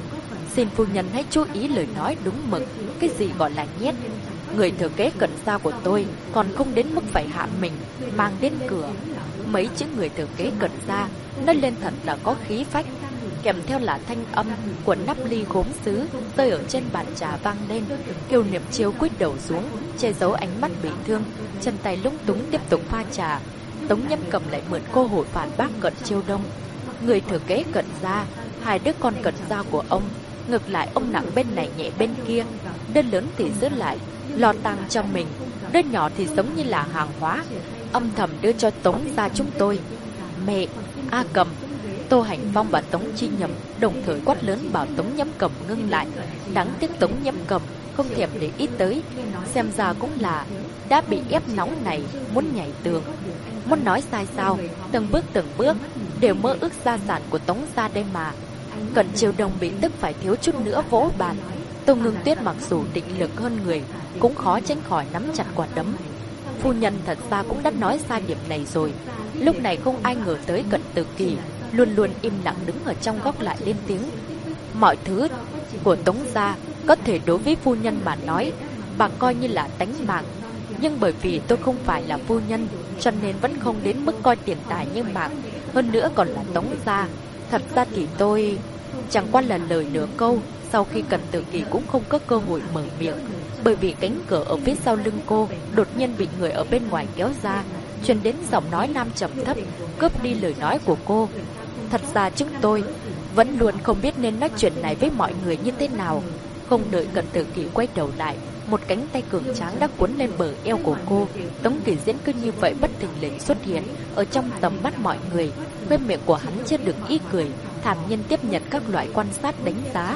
Xin phu nhân hãy chú ý lời nói đúng mực. Cái gì gọi là nhét? Người thừa kế Cận gia của tôi còn không đến mức phải hạ mình mang đến cửa. Mấy chữ người thừa kế Cận gia nói lên thật là có khí phách, kèm theo là thanh âm của nắp ly gốm sứ rơi ở trên bàn trà vang lên. Kiều Niệm Chiêu cúi đầu xuống, che giấu ánh mắt bị thương, chân tay lúng túng tiếp tục pha trà. Tống Nhâm Cầm lại mượn cơ hội phản bác Cận Chiêu Đông. Người thừa kế Cận gia, hai đứa con Cận gia của ông, ngược lại ông nặng bên này nhẹ bên kia. Đứa lớn thì giữ lại lo tang cho mình, đứa nhỏ thì giống như là hàng hóa, âm thầm đưa cho Tống gia chúng tôi. Mẹ, A Cầm! Tô Hành Phong và Tống Chi Nhậm đồng thời quát lớn bảo Tống Nhâm Cầm ngưng lại. Đáng tiếc Tống Nhâm Cầm không thèm để ý tới, xem ra cũng là đã bị ép nóng này, muốn nhảy tường. Muốn nói sai sao, từng bước đều mơ ước gia sản của Tống gia đây mà. Cận Chiêu Đông bị tức phải thiếu chút nữa vỗ bàn. Tô Ngưng Tuyết mặc dù định lực hơn người, cũng khó tránh khỏi nắm chặt quả đấm. Phu nhân thật ra cũng đã nói sai điểm này rồi. Lúc này không ai ngờ tới Cận Tử Kỳ luôn luôn im lặng đứng ở trong góc lại lên tiếng: mọi thứ của Tống gia có thể đối với phu nhân mà nói bà coi như là tánh mạng, nhưng bởi vì tôi không phải là phu nhân cho nên vẫn không đến mức coi tiền tài như mạng, hơn nữa còn là Tống gia. Thật ra thì tôi chẳng qua là lời nửa câu. Sau khi Cận Tử Kỳ cũng không có cơ hội mở miệng, bởi vì cánh cửa ở phía sau lưng cô đột nhiên bị người ở bên ngoài kéo ra, truyền đến giọng nói nam trầm thấp, cướp đi lời nói của cô. Thật ra chúng tôi vẫn luôn không biết nên nói chuyện này với mọi người như thế nào. Không đợi Cận Tử Kỳ quay đầu lại, một cánh tay cường tráng đã cuốn lên bờ eo của cô. Tống Kỳ Diễn cứ như vậy bất thình lình xuất hiện ở trong tầm mắt mọi người. Khóe miệng của hắn chưa được ý cười, thản nhiên tiếp nhận các loại quan sát đánh giá.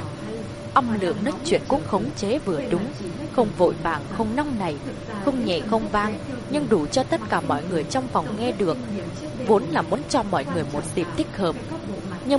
Âm lượng nói chuyện cũng khống chế vừa đúng, không vội vàng, không nóng nảy, không nhẹ không vang, nhưng đủ cho tất cả mọi người trong phòng nghe được. Vốn là muốn cho mọi người một dịp thích hợp, nhưng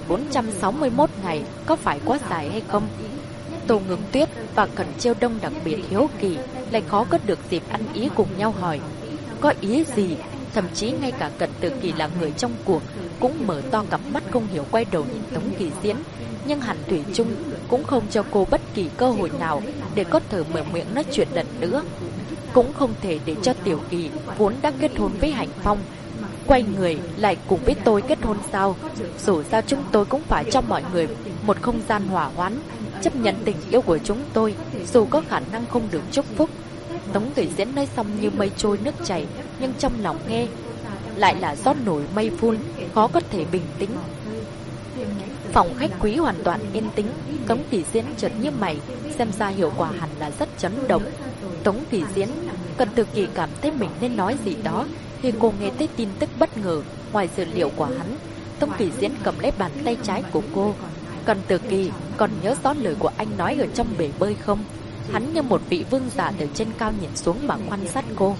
1461 ngày có phải quá dài hay không? Tô Ngưng Tuyết và Cận Chiêu Đông đặc biệt hiếu kỳ, lại khó có được dịp ăn ý cùng nhau hỏi: có ý gì? Thậm chí ngay cả Cận Tử Kỳ là người trong cuộc cũng mở to cặp mắt không hiểu, quay đầu nhìn Tống Kỳ Diễn. Nhưng hắn thủy chung cũng không cho cô bất kỳ cơ hội nào để có thể mở miệng nói chuyện lần nữa. Cũng không thể để cho Tiểu Kỳ vốn đã kết hôn với Hành Phong quay người lại cùng với tôi kết hôn sao? Dù sao chúng tôi cũng phải cho mọi người một không gian hòa hoãn, chấp nhận tình yêu của chúng tôi, dù có khả năng không được chúc phúc. Tống Kỳ Diễn nói xong như mây trôi nước chảy, nhưng trong lòng nghe lại là gió nổi mây phun, khó có thể bình tĩnh. Phòng khách quý hoàn toàn yên tĩnh. Tống Kỳ Diễn chợt như mày, xem ra hiệu quả hẳn là rất chấn động. Tống Kỳ Diễn, Cận Từ Kỳ cảm thấy mình nên nói gì đó khi cô nghe thấy tin tức bất ngờ ngoài dự liệu của hắn. Tống Kỳ Diễn cầm lấy bàn tay trái của cô. Cận Từ Kỳ, còn nhớ rõ lời của anh nói ở trong bể bơi không? Hắn như một vị vương giả từ trên cao nhìn xuống mà quan sát cô.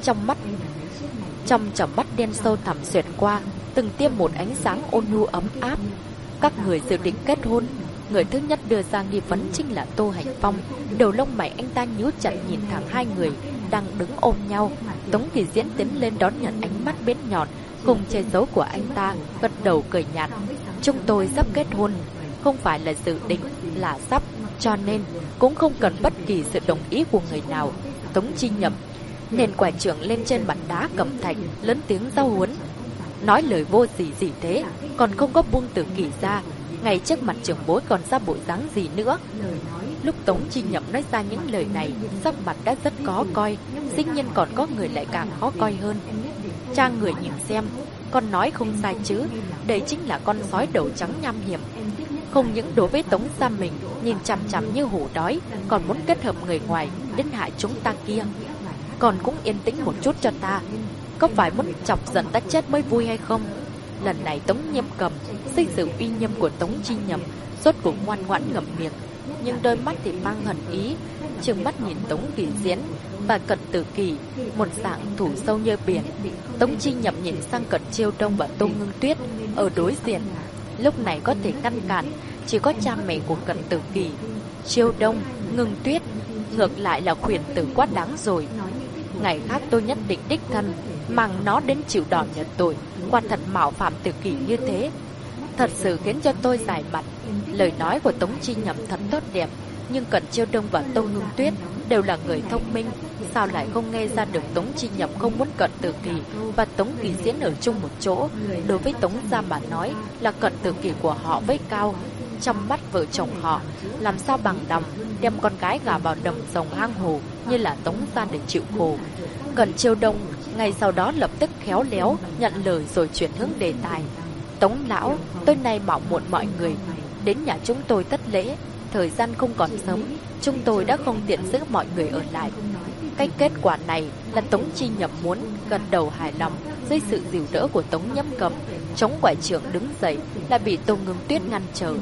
Trong tròng mắt đen sâu thẳm xuyệt qua từng tia một ánh sáng ôn nhu ấm áp. Các người dự định kết hôn. Người thứ nhất đưa ra nghi vấn chính là Tô Hành Phong. Đầu lông mày anh ta nhíu chặt nhìn thẳng hai người đang đứng ôm nhau. Tống Kỳ Diễn tiến lên đón nhận ánh mắt bén nhọn không che giấu của anh ta, gật đầu cười nhạt. Chúng tôi sắp kết hôn, không phải là dự định, là sắp, cho nên cũng không cần bất kỳ sự đồng ý của người nào. Tống Chi Nhậm nền quả trưởng lên trên mặt đá cẩm thạch, lớn tiếng giao huấn. Nói lời vô gì gì thế, còn không có buông Từ Kỳ ra. Ngay trước mặt trưởng bối còn ra bộ dáng gì nữa. Lúc Tống Chi Nhậm nói ra những lời này, sắc mặt đã rất khó coi. Dĩ nhiên còn có người lại càng khó coi hơn. Cha người nhìn xem, con nói không sai chứ. Đây chính là con sói đầu trắng nham hiểm. Không những đối với Tống gia mình nhìn chằm chằm như hổ đói, còn muốn kết hợp người ngoài đến hại chúng ta kia. Còn cũng yên tĩnh một chút cho ta. Có phải muốn chọc giận ta chết mới vui hay không? Lần này Tống Nhiễm Cầm xây dựng uy nghiêm của Tống Chi Nhậm, rốt cuộc ngoan ngoãn ngậm miệng, nhưng đôi mắt thì mang hận ý, trừng mắt nhìn Tống Kỳ Diễn và Cận Từ Kỳ, một dạng thủ sâu như biển. Tống Chi Nhậm nhìn sang Cận Chiêu Đông và Tô Ngưng Tuyết ở đối diện. Lúc này có thể ngăn cản chỉ có cha mẹ của Cận Từ Kỳ. Chiêu Đông, Ngưng Tuyết ngược lại là khuyển tử quá đáng rồi. Ngày khác tôi nhất định đích thân mang nó đến chịu đòn nhận tội. Quả thật mạo phạm Từ Kỳ như thế, thật sự khiến cho tôi giải mặt. Lời nói của Tống Chi Nhậm thật tốt đẹp, nhưng Cận Chiêu Đông và Tô Ngưng Tuyết đều là người thông minh, sao lại không nghe ra được Tống Chi Nhậm không muốn Cận Từ Kỳ và Tống Kỳ Diễn ở chung một chỗ. Đối với Tống gia mà nói là Cận Từ Kỳ của họ với Cao, trong mắt vợ chồng họ làm sao bằng lòng đem con gái gả vào đầm rồng hang hồ như là Tống gia để chịu khổ. Cận Chiêu Đông ngay sau đó lập tức khéo léo nhận lời rồi chuyển hướng đề tài. Tống lão, tối nay mạo muội mọi người đến nhà chúng tôi thất lễ, thời gian không còn sớm, chúng tôi đã không tiện giữ mọi người ở lại. Cái kết quả này là Tống Chi Nhậm muốn, gật đầu hài lòng. Dưới sự dìu đỡ của Tống Nhiễm Cầm, chống quải trưởng đứng dậy là bị Tô Ngưng Tuyết ngăn trở.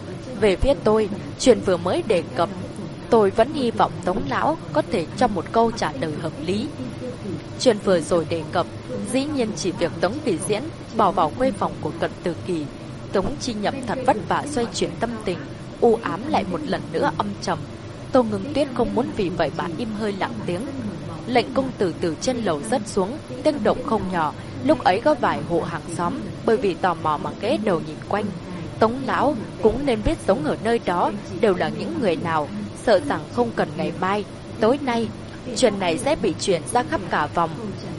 Về phía tôi, chuyện vừa mới đề cập, tôi vẫn hy vọng Tống lão có thể cho một câu trả lời hợp lý. Chuyện vừa rồi đề cập, dĩ nhiên chỉ việc Tống Kỳ Diễn bỏ vào khuê phòng của Cận Từ Kỳ. Tống Chi Nhậm thật vất vả xoay chuyển tâm tình, u ám lại một lần nữa âm trầm. Tô Ngưng Tuyết không muốn vì vậy mà im hơi lặng tiếng. Lệnh công tử từ trên lầu rớt xuống, tiếng động không nhỏ. Lúc ấy có vài hộ hàng xóm bởi vì tò mò mà ghé đầu nhìn quanh. Tống lão cũng nên biết sống ở nơi đó đều là những người nào, sợ rằng không cần ngày mai, tối nay chuyện này sẽ bị truyền ra khắp cả vòng.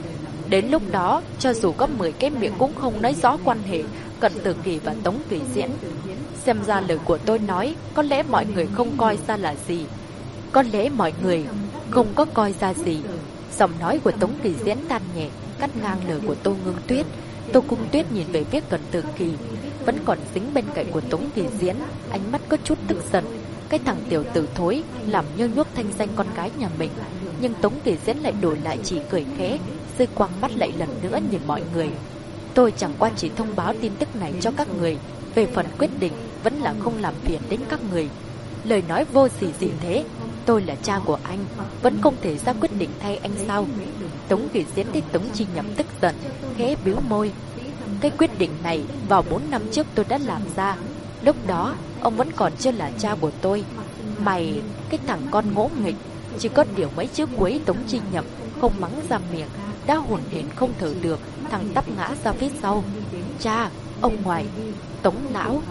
Đến lúc đó, cho dù có 10 cái miệng cũng không nói rõ quan hệ Cận Từ Kỳ và Tống Kỳ Diễn. Xem ra lời của tôi nói, có lẽ mọi người không coi ra là gì. Có lẽ mọi người không có coi ra gì. Giọng nói của Tống Kỳ Diễn than nhẹ, cắt ngang lời của Tô Ngưng Tuyết. Tô Ngưng Tuyết nhìn về phía Cận Từ Kỳ, vẫn còn dính bên cạnh của Tống Kỳ Diễn, ánh mắt có chút tức giận. Cái thằng tiểu tử thối làm nhơ nhuốc thanh danh con gái nhà mình. Nhưng Tống Kỳ Diễn lại đổi lại chỉ cười khẽ, rơi quang mắt lại lần nữa nhìn mọi người. Tôi chẳng qua chỉ thông báo tin tức này cho các người, về phần quyết định vẫn là không làm phiền đến các người. Lời nói vô gì thế, tôi là cha của anh, vẫn không thể ra quyết định thay anh sao? Tống Kỳ Diễn thấy Tống Chi Nhậm tức giận, khẽ bĩu môi. Cái quyết định này vào 4 năm trước tôi đã làm ra. Lúc đó ông vẫn còn chưa là cha của tôi. Mày, cái thằng con ngỗ nghịch. Chỉ có điều mấy chữ cuối Tống Chi Nhậm không mắng ra miệng, đã hồn hển không thở được, thằng tắp ngã ra phía sau. Cha, ông ngoại, Tống lão,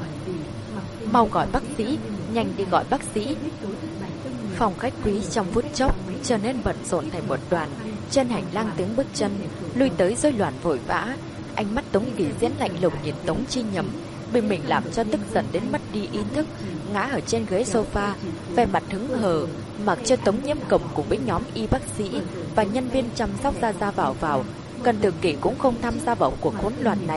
mau gọi bác sĩ, nhanh đi gọi bác sĩ. Phòng khách quý trong phút chốc trở nên bận rộn thành một đoàn. Trên hành lang tiếng bước chân lui tới rối loạn vội vã. Ánh mắt Tống Kỳ Diễn lạnh lùng nhìn Tống Chi Nhậm, bị mình làm cho tức giận đến mất đi ý thức, ngã ở trên ghế sofa, vẻ mặt hững hờ, mặc cho Tống Nhiễm Cầm cùng với nhóm y bác sĩ và nhân viên chăm sóc ra vào. Cận Từ Kỳ cũng không tham gia vào cuộc hỗn loạn này.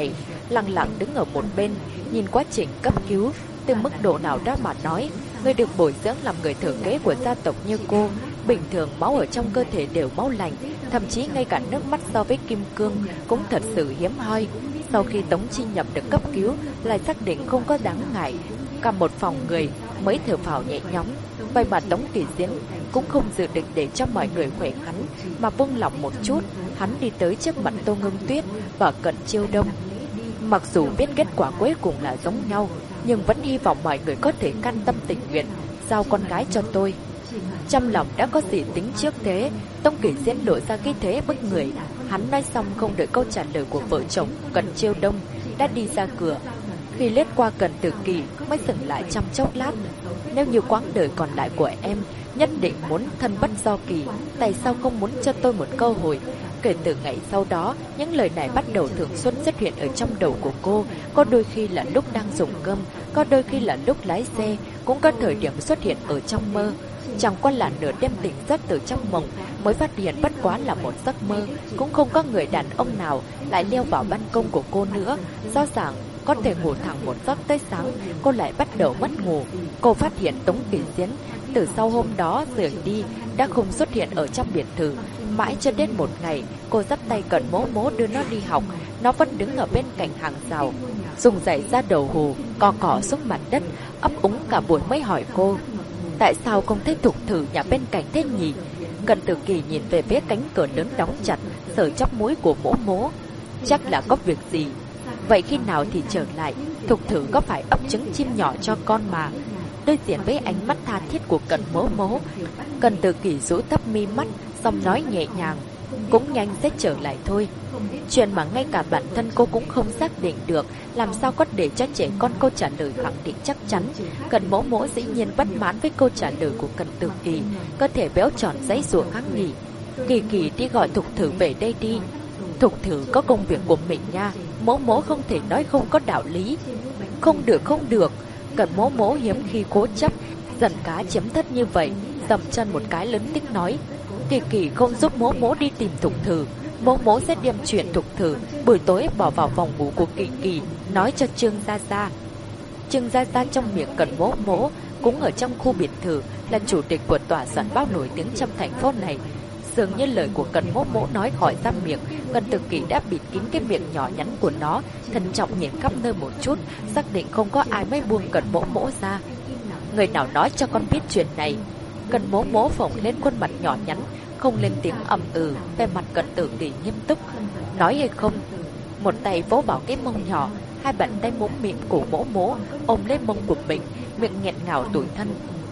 lặng lặng đứng ở một bên, nhìn quá trình cấp cứu. Từ mức độ nào đó mà nói, người được bồi dưỡng làm người thừa kế của gia tộc như cô, bình thường máu ở trong cơ thể đều máu lạnh, thậm chí ngay cả nước mắt so với kim cương cũng thật sự hiếm hoi. Sau khi Tống Chi Nhập được cấp cứu, lại xác định không có đáng ngại, cả một phòng người mới thở phào nhẹ nhõm. Vậy mà Tống Kỳ Diễn cũng không dự định để cho mọi người khỏe hắn, mà buông lỏng một chút. Hắn đi tới trước mặt Tô Ngưng Tuyết và Cận Chiêu Đông. Mặc dù biết kết quả cuối cùng là giống nhau, nhưng vẫn hy vọng mọi người có thể can tâm tình nguyện giao con gái cho tôi. Trong lòng đã có gì tính trước thế, Tống Kỳ Diễn lộ ra cái thế bức người. Hắn nói xong không đợi câu trả lời của vợ chồng Cận Chiêu Đông đã đi ra cửa. Khi lướt qua Cận Tử Kỳ mới dừng lại trong chốc lát. Nếu như quãng đời còn lại của em nhất định muốn thân bất do kỳ, tại sao không muốn cho tôi một cơ hội? Kể từ ngày sau đó, những lời này bắt đầu thường xuyên xuất hiện ở trong đầu của cô. Có đôi khi là lúc đang dùng cơm, có đôi khi là lúc lái xe, cũng có thời điểm xuất hiện ở trong mơ. Chẳng qua là nửa đêm tỉnh giấc từ trong mộng mới phát hiện bất quá là một giấc mơ. Cũng không có người đàn ông nào lại leo vào ban công của cô nữa. Rõ ràng có thể ngủ thẳng một giấc tới sáng, cô lại bắt đầu mất ngủ. Cô phát hiện Tống Kỳ Diễn từ sau hôm đó rời đi đã không xuất hiện ở trong biệt thự. Mãi cho đến một ngày, cô dắt tay Cận Mỗ Mỗ đưa nó đi học, nó vẫn đứng ở bên cạnh hàng rào, dùng giày da đầu hù, cọ cọ xuống mặt đất, ấp úng cả buổi mới hỏi cô: tại sao không thấy Thục Thử nhà bên cạnh thế nhỉ? Cận Tử Kỳ nhìn về phía cánh cửa lớn đóng chặt, sờ chóp mũi của Mỗ Mỗ. Chắc là có việc gì. Vậy khi nào thì trở lại? Thục Thử có phải ấp trứng chim nhỏ cho con mà. Đối diện với ánh mắt tha thiết của Cận Mỗ Mỗ, Cận Tử Kỳ rũ thấp mi mắt, xong nói nhẹ nhàng: cũng nhanh sẽ trở lại thôi. Chuyện mà ngay cả bản thân cô cũng không xác định được, làm sao có để cho trẻ con câu trả lời khẳng định chắc chắn. Cận Mỗ Mỗ dĩ nhiên bất mãn với câu trả lời của Cận Tử Kỳ, cơ thể béo tròn giãy giụa kháng nghị: Kỳ Kỳ đi gọi Thục Thử về đây đi. Thục Thử có công việc của mình nha, Mỗ Mỗ không thể nói không có đạo lý. Không được, không được. Cận Mỗ Mỗ hiếm khi cố chấp, dần cá chiếm thất như vậy, dầm chân một cái lớn tiếng nói: Kỳ Kỳ không giúp Mỗ Mỗ đi tìm Thục Thử, Mỗ Mỗ sẽ đem chuyện Thục Thử buổi tối bỏ vào phòng ngủ của Kỳ Kỳ nói cho Trương Gia Gia. Trương Gia Gia trong miệng Cận Mỗ Mỗ cũng ở trong khu biệt thự, là chủ tịch của tòa soạn báo nổi tiếng trong thành phố này. Dường như lời của Cận Mỗ Mỗ nói khỏi ra miệng, Cận Tử Kỳ đã bịt kín cái miệng nhỏ nhắn của nó, thận trọng nhìn khắp nơi một chút, xác định không có ai mới buông Cận Mỗ Mỗ ra. Người nào nói cho con biết chuyện này? Cận Mỗ Mỗ phồng lên khuôn mặt nhỏ nhắn, không lên tiếng ầm ừ. Về mặt Cận Tử Kỳ nghiêm túc: nói hay không? Một tay vỗ vào cái mông nhỏ, hai bàn tay mũm mĩm của Mỗ Mỗ ôm lấy mông của mình, miệng nghẹn ngào tủi thân.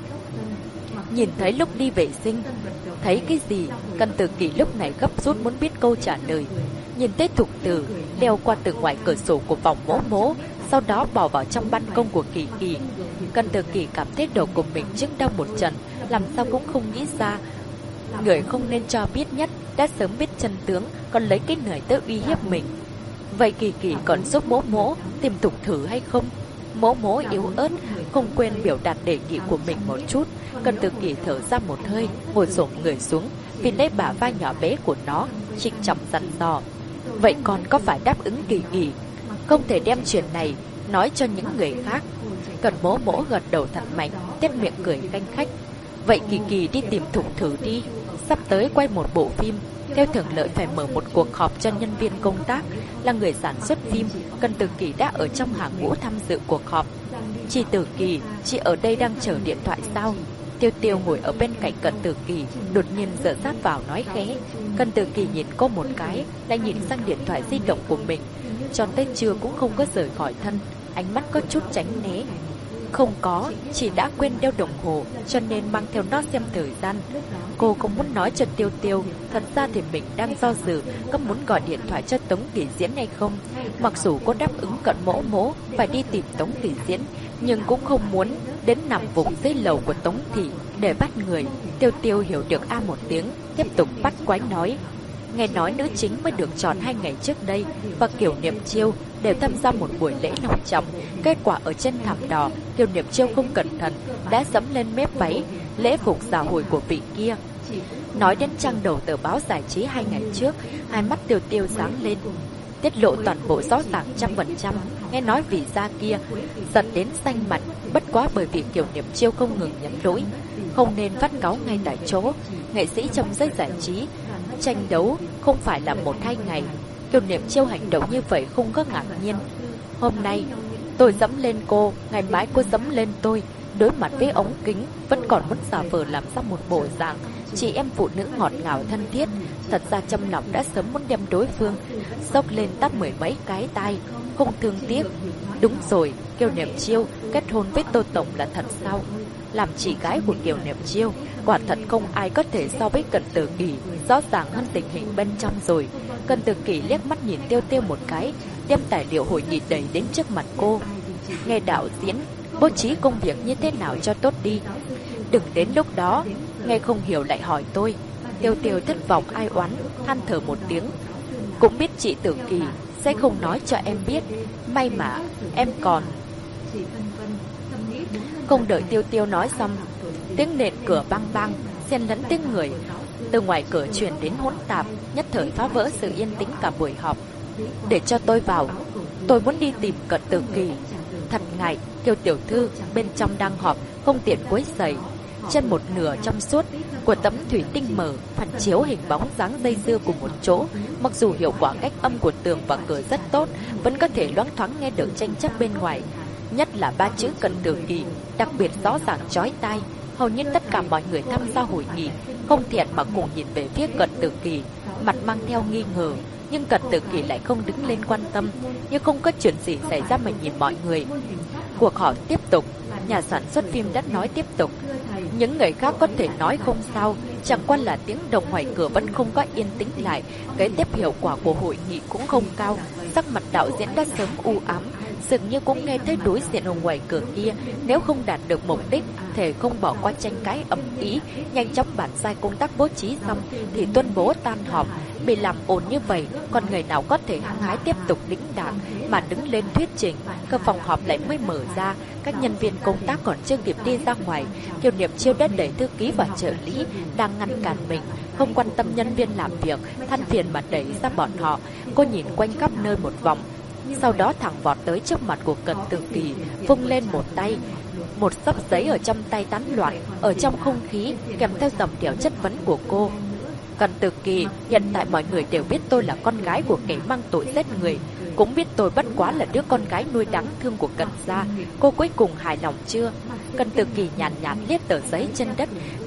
Nhìn thấy lúc đi vệ sinh, thấy cái gì? Cận Tử Kỳ lúc này gấp rút muốn biết câu trả lời. Nhìn thấy Thục Tử leo qua từ ngoài cửa sổ của phòng Mỗ Mỗ, sau đó bỏ vào trong ban công của Kỳ Kỳ. Cận Tử Kỳ cảm thấy đầu của mình chững đau một trận, làm sao cũng không nghĩ ra. Người không nên cho biết nhất đã sớm biết chân tướng, còn lấy cái này tới uy hiếp mình. Vậy Kỳ Kỳ còn giúp Mỗ Mỗ tìm Thục Thử hay không? Mỗ Mỗ yếu ớt, không quên biểu đạt đề nghị của mình một chút. Cận Tử Kỳ thở ra một hơi, ngồi xổm người xuống, vì lấy bả vai nhỏ bé của nó, trịnh trọng dặn dò: vậy con có phải đáp ứng Kỳ Kỳ? Không thể đem chuyện này nói cho những người khác. Cận Mỗ Mỗ gật đầu thật mạnh, tét miệng cười khanh khách: vậy Kỳ Kỳ đi tìm Thục Thử đi. Sắp tới quay một bộ phim, theo thường lệ phải mở một cuộc họp cho nhân viên công tác. Là người sản xuất phim, Cận Tử Kỳ đã ở trong hàng ngũ tham dự cuộc họp. Chị Tử Kỳ, chị ở đây đang chờ điện thoại sao? Tiêu Tiêu ngồi ở bên cạnh Cận Tử Kỳ, đột nhiên dựa sát vào nói khẽ. Cận Tử Kỳ nhìn cô một cái, lại nhìn sang điện thoại di động của mình, cho tới trưa cũng không có rời khỏi thân, ánh mắt có chút tránh né. Không có, chị đã quên đeo đồng hồ, cho nên mang theo nó xem thời gian. Cô không muốn nói cho Tiêu Tiêu, thật ra thì mình đang do dự có muốn gọi điện thoại cho Tống Kỳ Diễn hay không. Mặc dù cô đáp ứng Cận Mỗ Mỗ phải đi tìm Tống Kỳ Diễn, nhưng cũng không muốn đến nằm vùng dưới lầu của Tống Thị để bắt người. Tiêu Tiêu hiểu được a một tiếng, tiếp tục bắt quái nói: nghe nói nữ chính mới được chọn 2 ngày trước đây và Kiều Niệm Chiêu đều tham gia một buổi lễ long trọng. Kết quả ở trên thảm đỏ, Kiều Niệm Chiêu không cẩn thận đã dẫm lên mép váy lễ phục dạ hội của vị kia. Nói đến trang đầu tờ báo giải trí 2 ngày trước, hai mắt Tiêu Tiêu sáng lên. tiết lộ toàn bộ rõ ràng 100%. Nghe nói vị gia kia giận đến xanh mặt, bất quá bởi vì Kiều Niệm Chiêu không ngừng nhận lỗi, không nên phát cáu ngay tại chỗ. Nghệ sĩ trong giới giải trí tranh đấu không phải là 1-2 ngày. Kiều Niệm Chiêu hành động như vậy không có ngạc nhiên. Hôm nay tôi dẫm lên cô, ngày mai cô dẫm lên tôi. Đối mặt với ống kính vẫn còn muốn giả vờ làm ra một bộ dạng chị em phụ nữ ngọt ngào thân thiết. Thật ra trong lòng đã sớm muốn đem đối phương xốc lên tát 10 mấy cái tai, không thương tiếc. Đúng rồi, Kiều Niệm Chiêu kết hôn với Tô Tổng là thật sao? Làm chị gái của Kiều Niệm Chiêu, quả thật không ai có thể so với Cận Tử Kỳ rõ ràng hơn tình hình bên trong rồi. Cận Tử Kỳ liếc mắt nhìn Tiêu Tiêu một cái, đem tài liệu hội nghị đẩy đến trước mặt cô. Nghe đạo diễn bố trí công việc như thế nào cho tốt đi, đừng đến lúc đó nghe không hiểu lại hỏi tôi. Tiêu Tiêu thất vọng ai oán, than thở một tiếng. Cũng biết chị Tử Kỳ sẽ không nói cho em biết, may mà em còn... Không đợi Tiêu Tiêu nói xong, tiếng nện cửa bang bang xen lẫn tiếng người từ ngoài cửa truyền đến hỗn tạp, nhất thời phá vỡ sự yên tĩnh cả buổi họp. Để cho tôi vào, tôi muốn đi tìm Cận Tử Kỳ. Thật ngại, Kiều tiểu thư bên trong đang họp, không tiện quấy rầy. Trên một nửa trong suốt của tấm thủy tinh mở phản chiếu hình bóng dáng dây dưa cùng một chỗ. Mặc dù hiệu quả cách âm của tường và cửa rất tốt, vẫn có thể loáng thoáng nghe được tranh chấp bên ngoài. Nhất là 3 chữ Cận Tử Kỳ đặc biệt rõ ràng chói tai. Hầu như tất cả mọi người tham gia hội nghị không thiện mà cùng nhìn về phía Cận Tử Kỳ, mặt mang theo nghi ngờ. Nhưng Cận Tử Kỳ lại không đứng lên quan tâm, như không có chuyện gì xảy ra mà nhìn mọi người. Cuộc họp tiếp tục, nhà sản xuất phim đã nói tiếp tục. Những người khác có thể nói không sao, chẳng qua là tiếng động ngoài cửa vẫn không có yên tĩnh lại. Cái tiếp hiệu quả của hội nghị cũng không cao. Sắc mặt đạo diễn đã sớm u ám, dường như cũng nghe thấy đối diện ở ngoài cửa kia, nếu không đạt được mục đích thể không bỏ qua tranh cãi ầm ĩ, nhanh chóng bàn sai công tác bố trí xong thì tuyên bố tan họp. Bị làm ồn như vậy, còn người nào có thể hăng hái tiếp tục đĩnh đạc mà đứng lên thuyết trình. Cửa phòng họp lại mới mở ra, các nhân viên công tác còn chưa kịp đi ra ngoài, Kiều Niệm Chiêu đã đẩy thư ký và trợ lý đang ngăn cản mình, không quan tâm nhân viên làm việc, than phiền mà đẩy ra bọn họ. Cô nhìn quanh khắp nơi một vòng, sau đó thẳng vọt tới trước mặt của Cận Tử Kỳ, vung lên một tay. Một xấp giấy ở trong tay tán loạn ở trong không khí, kèm theo dòng điệu chất vấn của cô. Cận Tử Kỳ, hiện tại mọi người đều biết tôi là con gái của kẻ mang tội giết người, cũng biết tôi bất quá là đứa con gái nuôi đáng thương của Cận gia. Cô cuối cùng hài lòng chưa? Cận Tử Kỳ nhàn nhạt liếc tờ giấy trên đất.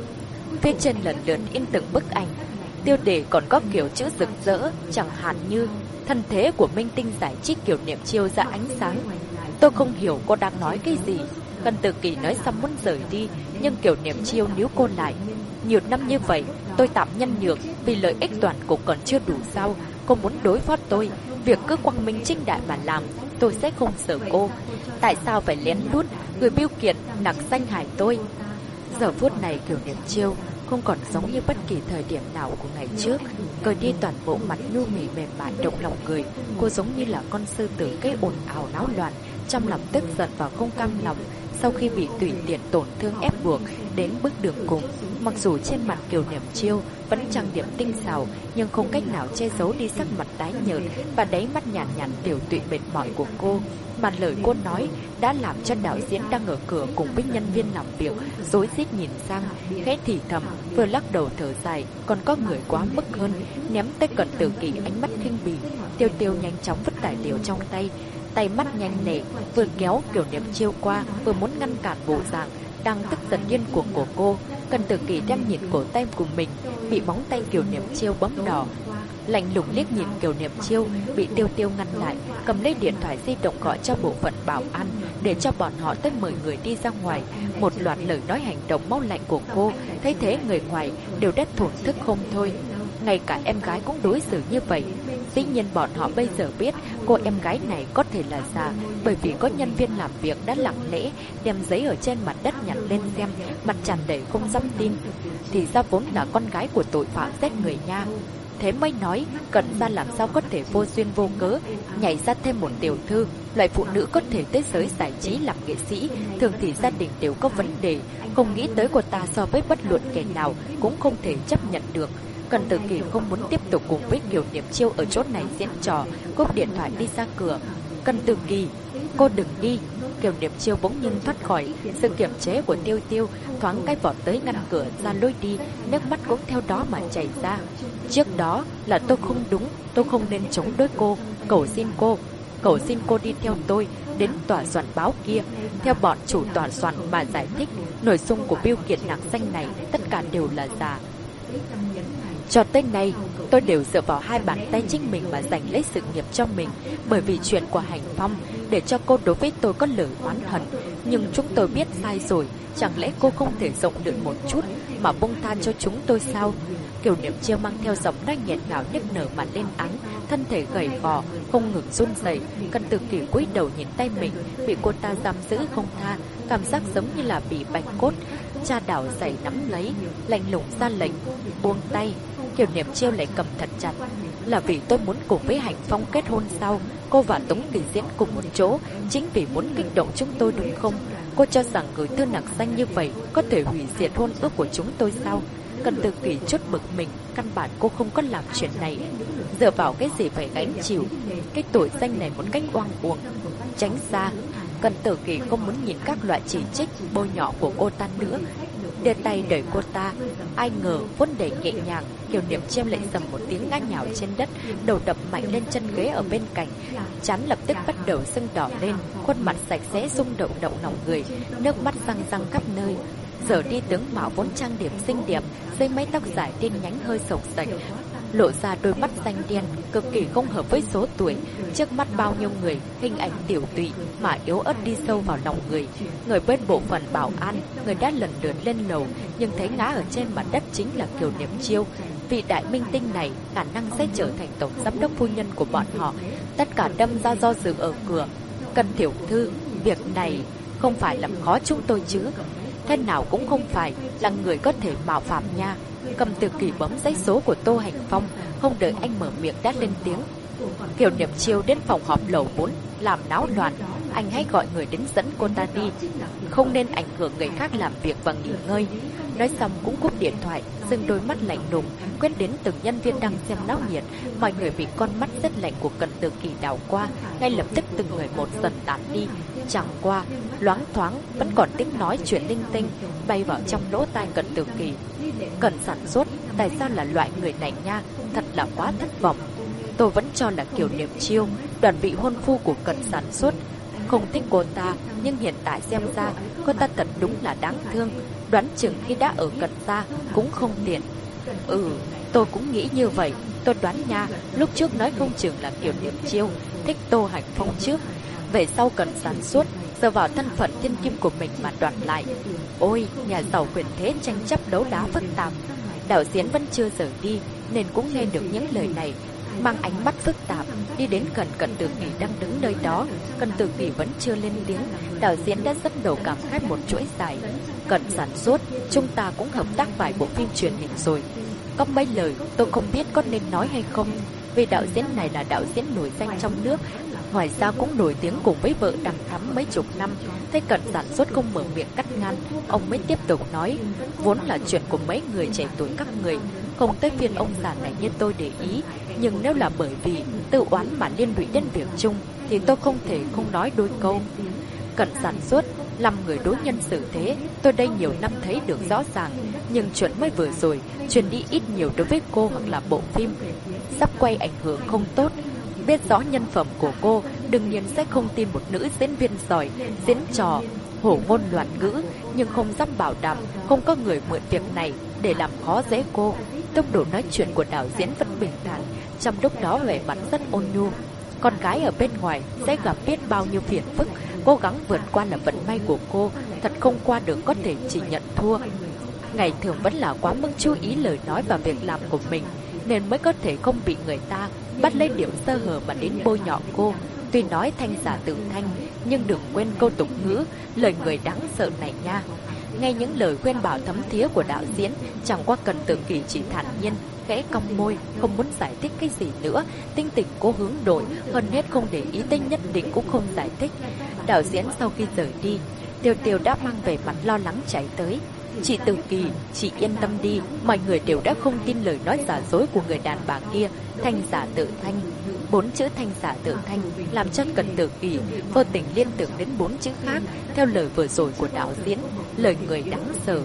Phía trên lần lượt in từng bức ảnh, tiêu đề còn có kiểu chữ rực rỡ, chẳng hạn như thân thế của minh tinh giải trí Kiều Niệm Chiêu ra ánh sáng. Tôi không hiểu cô đang nói cái gì. Cận Tử Kỳ nói xong muốn rời đi, nhưng Kiều Niệm Chiêu níu cô lại. Nhiều năm như vậy, tôi tạm nhân nhượng vì lợi ích toàn cục còn chưa đủ sao? Cô muốn đối phó tôi, việc cứ quang minh chính đại mà làm, tôi sẽ không sợ cô. Tại sao phải lén lút người biêu kiện nặc danh hại tôi? Giờ phút này Kiều Niệm Chiêu không còn giống như bất kỳ thời điểm nào của ngày trước, cởi đi toàn bộ mặt nhu mì mềm mại động lòng người. Cô giống như là con sư tử gây ồn ào náo loạn, trong lòng tức giận và không cam lòng. Sau khi bị tùy tiện tổn thương ép buộc đến bước đường cùng, mặc dù trên mặt Kiều Niệm Chiêu vẫn trang điểm tinh xảo, nhưng không cách nào che giấu đi sắc mặt tái nhợt và đáy mắt nhàn nhạt tiểu tụy mệt mỏi của cô. Mà lời cô nói đã làm cho đạo diễn đang ở cửa cùng với nhân viên làm việc rối rít nhìn sang, khẽ thì thầm, vừa lắc đầu thở dài. Còn có người quá mức hơn, ném tới Cận Tử Kỳ ánh mắt khinh bỉ. Tiêu Tiêu nhanh chóng vứt tài liệu trong tay, tay mắt nhanh nệ, vừa kéo Kiều Niệm Chiêu qua, vừa muốn ngăn cản bộ dạng đang tức giận điên cuồng của cô. Cận Tử Kỳ đang nhìn cổ tay của mình bị móng tay Kiều Niệm Chiêu bấm đỏ, lạnh lùng liếc nhìn Kiều Niệm Chiêu bị Tiêu Tiêu ngăn lại, cầm lấy điện thoại di động gọi cho bộ phận bảo an để cho bọn họ tới mời người đi ra ngoài. Một loạt lời nói hành động máu lạnh của cô, thấy thế người ngoài đều đã thổn thức không thôi. Ngay cả em gái cũng đối xử như vậy. Dĩ nhiên bọn họ bây giờ biết cô em gái này có thể là giả, bởi vì có nhân viên làm việc đã lặng lẽ đem giấy ở trên mặt đất nhặt lên xem, mặt tràn đầy không dám tin. Thì ra vốn là con gái của tội phạm giết người nha. Thế mới nói Cận gia làm sao có thể vô duyên vô cớ nhảy ra thêm một tiểu thư. Loại phụ nữ có thể tới giới giải trí làm nghệ sĩ, thường thì gia đình đều có vấn đề. Không nghĩ tới của ta so với bất luận kẻ nào cũng không thể chấp nhận được. Cần Tử Kỳ không muốn tiếp tục cùng với Kiều Niệm Chiêu ở chỗ này diễn trò, cúp điện thoại đi ra cửa. Cần Tử Kỳ, cô đừng đi. Kiều Niệm Chiêu bỗng nhiên thoát khỏi sự kiềm chế của Tiêu Tiêu, thoáng cái vọt tới ngăn cửa ra lối đi, nước mắt cũng theo đó mà chảy ra. Trước đó là tôi không đúng, tôi không nên chống đối cô, cầu xin cô đi theo tôi đến tòa soạn báo kia, theo bọn chủ tòa soạn mà giải thích nội dung của biêu kiện nạc danh này tất cả đều là giả. Cho tới nay, tôi đều dựa vào hai bàn tay chính mình mà giành lấy sự nghiệp cho mình, bởi vì chuyện của Hành Phong để cho cô đối với tôi có lời oán hận. Nhưng chúng tôi biết sai rồi, chẳng lẽ cô không thể rộng lượng một chút mà buông tha cho chúng tôi sao? Kiều Niệm Chiêu mang theo giọng nói nghẹn ngào nức nở mà lên án, thân thể gầy gò, không ngừng run rẩy. Cần Tử Kỳ cúi đầu nhìn tay mình, bị cô ta giam giữ không tha, cảm giác giống như là bị bạch cốt. Cha đảo giày nắm lấy, lạnh lùng ra lệnh, buông tay. Kiều Niệm Chiêu lại cầm thật chặt. Là vì tôi muốn cùng với Hành Phong kết hôn sao? Cô và Tống Kỳ Diễn cùng một chỗ, chính vì muốn kích động chúng tôi đúng không? Cô cho rằng gửi thư nặc danh như vậy có thể hủy diệt hôn ước của chúng tôi sao? Cần Tử Kỳ chốt bực mình, căn bản cô không có làm chuyện này. Dựa vào cái gì phải gánh chịu cái tội danh này một cách oang uổng? Tránh ra. Cần Tử Kỳ không muốn nhìn các loại chỉ trích, bôi nhọ của cô ta nữa, đưa tay đẩy cô ta. Ai ngờ vốn đẩy nhẹ nhàng, Kiều Niệm Chiêu lại dầm một tiếng ngã nhào trên đất, đầu đập mạnh lên chân ghế ở bên cạnh, trán lập tức bắt đầu sưng đỏ lên, khuôn mặt sạch sẽ rung động động lòng người, nước mắt răng răng khắp nơi. Giờ đi tướng mạo vốn trang điểm xinh đẹp, dây mái tóc dài đen nhánh hơi sộc sạch, lộ ra đôi mắt xanh đen, cực kỳ không hợp với số tuổi. Trước mắt bao nhiêu người, hình ảnh tiểu tụy mà yếu ớt đi sâu vào lòng người. Người bên bộ phận bảo an, người đã lần lượt lên lầu, nhưng thấy ngã ở trên mặt đất chính là Kiều Niệm Chiêu. Vị đại minh tinh này khả năng sẽ trở thành tổng giám đốc phu nhân của bọn họ. Tất cả đâm ra do dự ở cửa. Cần tiểu thư, việc này không phải làm khó chúng tôi chứ? Thế nào cũng không phải là người có thể mạo phạm nha. Cầm Tử Kỳ bấm dãy số của Tô Hành Phong, không đợi anh mở miệng đã lên tiếng. Kiều Niệm Chiêu đến phòng họp lầu 4 làm náo loạn, anh hãy gọi người đến dẫn cô ta đi, không nên ảnh hưởng người khác làm việc và nghỉ ngơi. Nói xong cũng cúp điện thoại, dừng đôi mắt lạnh lùng quét đến từng nhân viên đang xem náo nhiệt. Mọi người bị con mắt rất lạnh của Cần Tử Kỳ đảo qua, ngay lập tức từng người một dần tán đi. Chẳng qua loáng thoáng vẫn còn tiếng nói chuyện linh tinh bay vào trong lỗ tai Cần Tử Kỳ. Cần sản xuất, tại sao là loại người này nha, thật là quá thất vọng. Tôi vẫn cho là Kiều Niệm Chiêu, đoàn vị hôn phu của Cần sản xuất, không thích cô ta, nhưng hiện tại xem ra cô ta thật đúng là đáng thương. Đoán chừng khi đã ở Cần gia cũng không tiện. Tôi cũng nghĩ như vậy. Tôi đoán nha, lúc trước nói không chừng là Kiều Niệm Chiêu thích Tô Hành Phong trước, về sau Cần sản xuất giờ vào thân phận thiên kim của mình mà đoạt lại. Ôi, nhà giàu quyền thế tranh chấp đấu đá phức tạp. Đạo diễn vẫn chưa rời đi nên cũng nghe được những lời này, mang ánh mắt phức tạp đi đến gần Cần Tử Kỳ đang đứng nơi đó. Cần Tử Kỳ vẫn chưa lên tiếng, đạo diễn đã dẫn đầu cảm khái một chuỗi dài. Cần sản xuất, chúng ta cũng hợp tác vài bộ phim truyền hình rồi. Có mấy lời tôi không biết có nên nói hay không, vì đạo diễn này là đạo diễn nổi danh trong nước, ngoài ra cũng nổi tiếng cùng với vợ Đằng Thắm mấy chục năm. Thấy Cần sản xuất không mở miệng cắt ngang, ông mới tiếp tục nói, vốn là chuyện của mấy người trẻ tuổi các người, không tới phiên ông già này như tôi để ý. Nhưng nếu là bởi vì tự oán mà liên lụy đến việc chung thì tôi không thể không nói đôi câu. Cần sản xuất làm người đối nhân xử thế, tôi đây nhiều năm thấy được rõ ràng. Nhưng chuyện mới vừa rồi truyền đi ít nhiều đối với cô hoặc là bộ phim sắp quay ảnh hưởng không tốt. Biết rõ nhân phẩm của cô, đương nhiên sẽ không tin một nữ diễn viên giỏi diễn trò hổ ngôn loạn ngữ, nhưng không dám bảo đảm không có người mượn việc này để làm khó dễ cô. Tốc độ nói chuyện của đạo diễn vẫn bình thản, trong lúc đó vẻ mặt rất ôn nhu. Con gái ở bên ngoài sẽ gặp biết bao nhiêu phiền phức, cố gắng vượt qua là vận may của cô, thật không qua được có thể chỉ nhận thua. Ngày thường vẫn là quá mức chú ý lời nói và việc làm của mình, nên mới có thể không bị người ta bắt lấy điểm sơ hở mà đến bôi nhọ cô. Tuy nói thanh giả tự thanh, nhưng đừng quên câu tục ngữ, lời người đáng sợ này nha. Nghe những lời khuyên bảo thấm thía của đạo diễn, chẳng qua Cần Tử Kỳ chỉ thản nhiên khẽ cong môi, không muốn giải thích cái gì nữa. Tinh tình cố hướng đổi, hơn hết không để ý tới, nhất định cũng không giải thích. Đạo diễn sau khi rời đi, Tiêu Tiêu đã mang về mặt lo lắng chạy tới. Chị Từ Kỳ, chị yên tâm đi, mọi người đều đã không tin lời nói giả dối của người đàn bà kia. Thanh giả tự thanh. 4 chữ thanh giả tự thanh làm cho Cận Tử Kỳ vô tình liên tưởng đến 4 chữ khác theo lời vừa rồi của đạo diễn, lời người đáng sợ.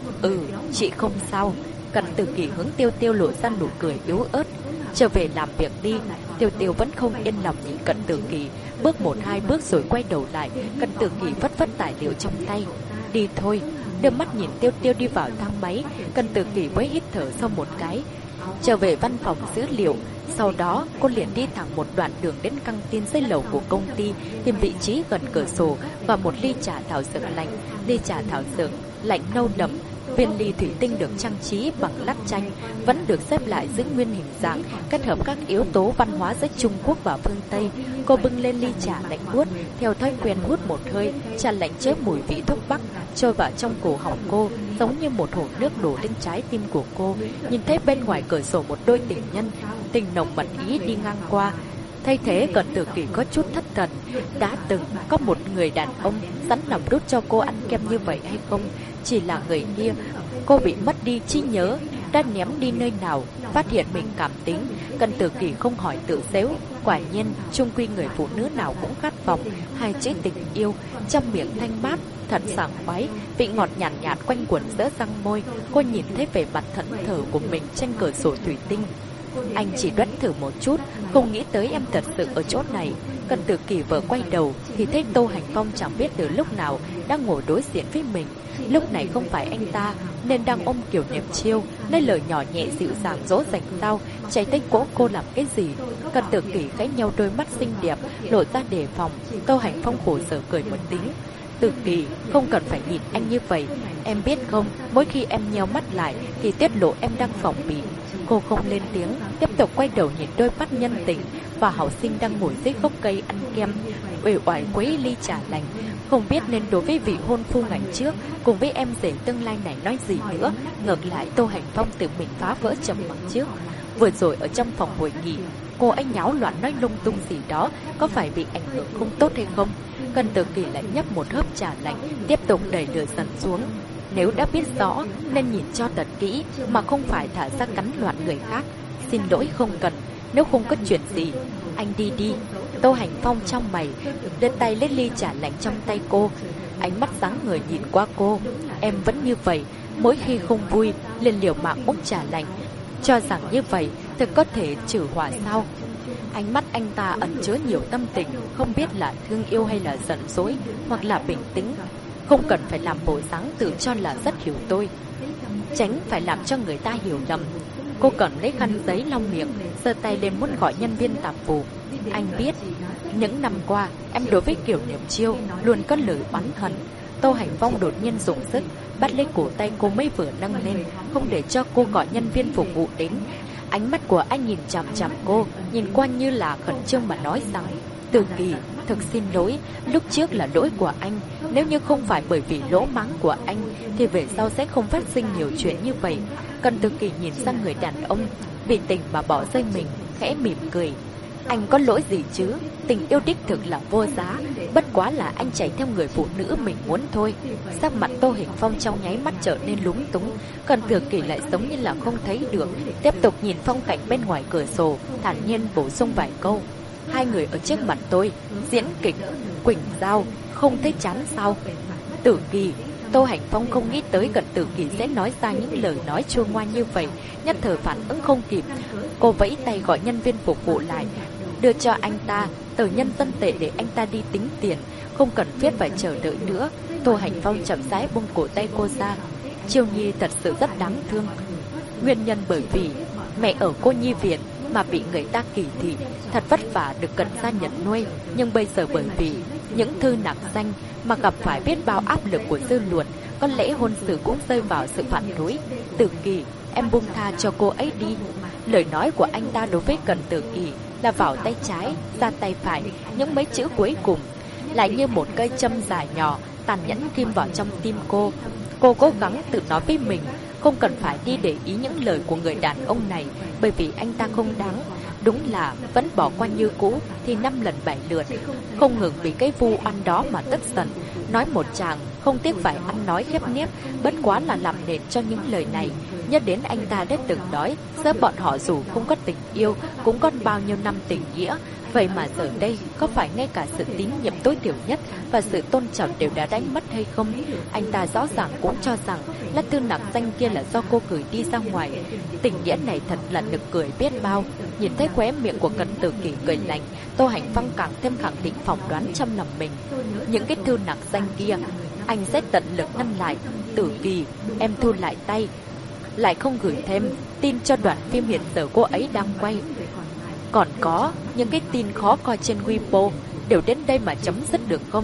Chị không sao. Cận Tử Kỳ hướng Tiêu Tiêu lộ ra nụ cười yếu ớt. Trở về làm việc đi. Tiêu Tiêu vẫn không yên lòng nhìn Cận Tử Kỳ, bước 1-2 bước rồi quay đầu lại. Cận Tử Kỳ vất vất tài liệu trong tay. Đi thôi. Đưa mắt nhìn Tiêu Tiêu đi vào thang máy, Cận Tử Kỳ mới hít thở sau một cái. Trở về văn phòng dữ liệu. Sau đó cô liền đi thẳng một đoạn đường đến căng tin dưới lầu của công ty, tìm vị trí gần cửa sổ và một ly trà thảo dược lạnh. Ly trà thảo dược lạnh nâu đậm, viên ly thủy tinh được trang trí bằng lát chanh, vẫn được xếp lại giữ nguyên hình dạng, kết hợp các yếu tố văn hóa giữa Trung Quốc và phương Tây. Cô bưng lên ly trà lạnh buốt, theo thói quen hút một hơi, trà lạnh chứa mùi vị thuốc bắc trôi vào trong cổ họng cô, giống như một hồ nước đổ lên trái tim của cô. Nhìn thấy bên ngoài cửa sổ một đôi tình nhân, tình nồng mật ý đi ngang qua. Thay thế Cận Tử Kỳ có chút thất thần. Đã từng có một người đàn ông sẵn lòng đút cho cô ăn kem như vậy hay không? Chỉ là người kia, cô bị mất đi trí nhớ, đã ném đi nơi nào, phát hiện mình cảm tính. Cận Tử Kỳ không hỏi tự xếu. Quả nhiên, chung quy người phụ nữ nào cũng khát vọng 2 chữ tình yêu. Trong miệng thanh mát, thật sảng khoái, vị ngọt nhàn nhạt quanh quẩn giữa răng môi. Cô nhìn thấy vẻ mặt thẫn thờ của mình trên cửa sổ thủy tinh. Anh chỉ đoán thử một chút, không nghĩ tới em thật sự ở chỗ này. Cận Tử Kỳ vừa quay đầu thì thấy Tô Hành Phong chẳng biết từ lúc nào đang ngồi đối diện với mình. Lúc này không phải anh ta nên đang ôm Kiều Niệm Chiêu, lấy lời nhỏ nhẹ dịu dàng dỗ dành sao, chạy tới cỗ cô làm cái gì. Cận Tử Kỳ khẽ nhau đôi mắt xinh đẹp, lộ ra đề phòng. Tô Hành Phong khổ sở cười một tiếng. Tử Kỳ, không cần phải nhìn anh như vậy. Em biết không, mỗi khi em nheo mắt lại thì tiết lộ em đang phòng bị. Cô không lên tiếng, tiếp tục quay đầu nhìn đôi mắt nhân tình và hảo sinh đang ngồi dưới gốc cây ăn kem, uể oải quấy ly trà lành. Không biết nên đối với vị hôn phu ngày trước cùng với em rể tương lai này nói gì nữa. Ngược lại Tô Hành Phong tự mình phá vỡ trầm mặc trước. Vừa rồi ở trong phòng hội nghị, cô ấy nháo loạn nói lung tung gì đó, có phải bị ảnh hưởng không tốt hay không? Cận Tử Kỳ lại nhấp một hớp trà lạnh, tiếp tục đẩy lửa dần xuống. Nếu đã biết rõ nên nhìn cho thật kỹ, mà không phải thả ra cắn loạn người khác. Xin lỗi không cần, nếu không có chuyện gì anh đi đi. Tô Hành Phong trong mày đưa tay lấy ly trà lạnh trong tay cô, ánh mắt sáng người nhìn qua cô. Em vẫn như vậy, mỗi khi không vui liền liều mạng uống trà lạnh, cho rằng như vậy thực có thể trừ hỏa sao? Ánh mắt anh ta ẩn chứa nhiều tâm tình, không biết là thương yêu hay là giận dỗi, hoặc là bình tĩnh. Không cần phải làm bộ dáng tự cho là rất hiểu tôi, tránh phải làm cho người ta hiểu lầm. Cô cần lấy khăn giấy lau miệng, giơ tay lên muốn gọi nhân viên tạp vụ. Anh biết, những năm qua em đối với Kiều Niệm Chiêu luôn có lời oán hận. Tô Hành Phong đột nhiên dùng sức bắt lấy cổ tay cô mới vừa nâng lên, không để cho cô gọi nhân viên phục vụ đến. Ánh mắt của anh nhìn chằm chằm cô, nhìn qua như là khẩn trương mà nói rằng: Tử Kỳ, thực xin lỗi, lúc trước là lỗi của anh. Nếu như không phải bởi vì lỗ mắng của anh thì về sau sẽ không phát sinh nhiều chuyện như vậy. Cận Tử Kỳ nhìn sang người đàn ông vì tình mà bỏ rơi mình, khẽ mỉm cười. Anh có lỗi gì chứ? Tình yêu đích thực là vô giá, bất quá là anh chạy theo người phụ nữ mình muốn thôi. Sắc mặt Tô Hành Phong trong nháy mắt trở nên lúng túng. Cận Tử Kỳ lại giống như là không thấy được, tiếp tục nhìn phong cảnh bên ngoài cửa sổ, thản nhiên bổ sung vài câu. Hai người ở trước mặt tôi diễn kịch Quỳnh Giao, không thấy chán sao? Tử Kỳ. Tô Hành Phong không nghĩ tới Cận Tử Kỳ sẽ nói ra những lời nói chua ngoa như vậy, nhất thời phản ứng không kịp. Cô vẫy tay gọi nhân viên phục vụ lại, đưa cho anh ta tờ nhân dân tệ để anh ta đi tính tiền, không cần thiết phải chờ đợi nữa. Tô Hành Phong chậm rãi buông cổ tay cô ra. Chiêu Nhi thật sự rất đáng thương. Nguyên nhân bởi vì mẹ ở cô nhi viện mà bị người ta kỳ thị, thật vất vả được Cận gia nhận nuôi, nhưng bây giờ bởi vì những thư nặc danh mà gặp phải biết bao áp lực của dư luận, có lẽ hôn sự cũng rơi vào sự phản đối. Tử Kỳ, em buông tha cho cô ấy đi. Lời nói của anh ta đối với Cận Tử Kỳ là vào tay trái, ra tay phải, những mấy chữ cuối cùng lại như một cây châm dài nhỏ tàn nhẫn ghim vào trong tim cô. Cô cố gắng tự nói với mình không cần phải đi để ý những lời của người đàn ông này, bởi vì anh ta không đáng. Đúng là vẫn bỏ qua như cũ thì 5 lần 7 lượt, không ngừng vì cái vu oan đó mà tức giận, nói một tràng không tiếc phải ăn nói khép nép, bất quá là làm nền cho những lời này. Nhớ đến anh ta đã từng nói, giữa bọn họ dù không có tình yêu, cũng có bao nhiêu năm tình nghĩa. Vậy mà giờ đây, có phải ngay cả sự tín nhiệm tối thiểu nhất và sự tôn trọng đều đã đánh mất hay không? Anh ta rõ ràng cũng cho rằng lá thư nặc danh kia là do cô gửi đi ra ngoài. Tình nghĩa này thật là nực cười biết bao. Nhìn thấy khóe miệng của Cận Tử Kỳ cười lạnh, Tô Hành Phong càng thêm khẳng định phỏng đoán trong lòng mình. Những cái thư nặc danh kia, anh sẽ tận lực ngăn lại. Tử Kỳ, em thu lại tay, lại không gửi thêm tin cho đoạn phim hiện giờ cô ấy đang quay. Còn có những cái tin khó coi trên Weibo đều đến đây mà chấm dứt được không?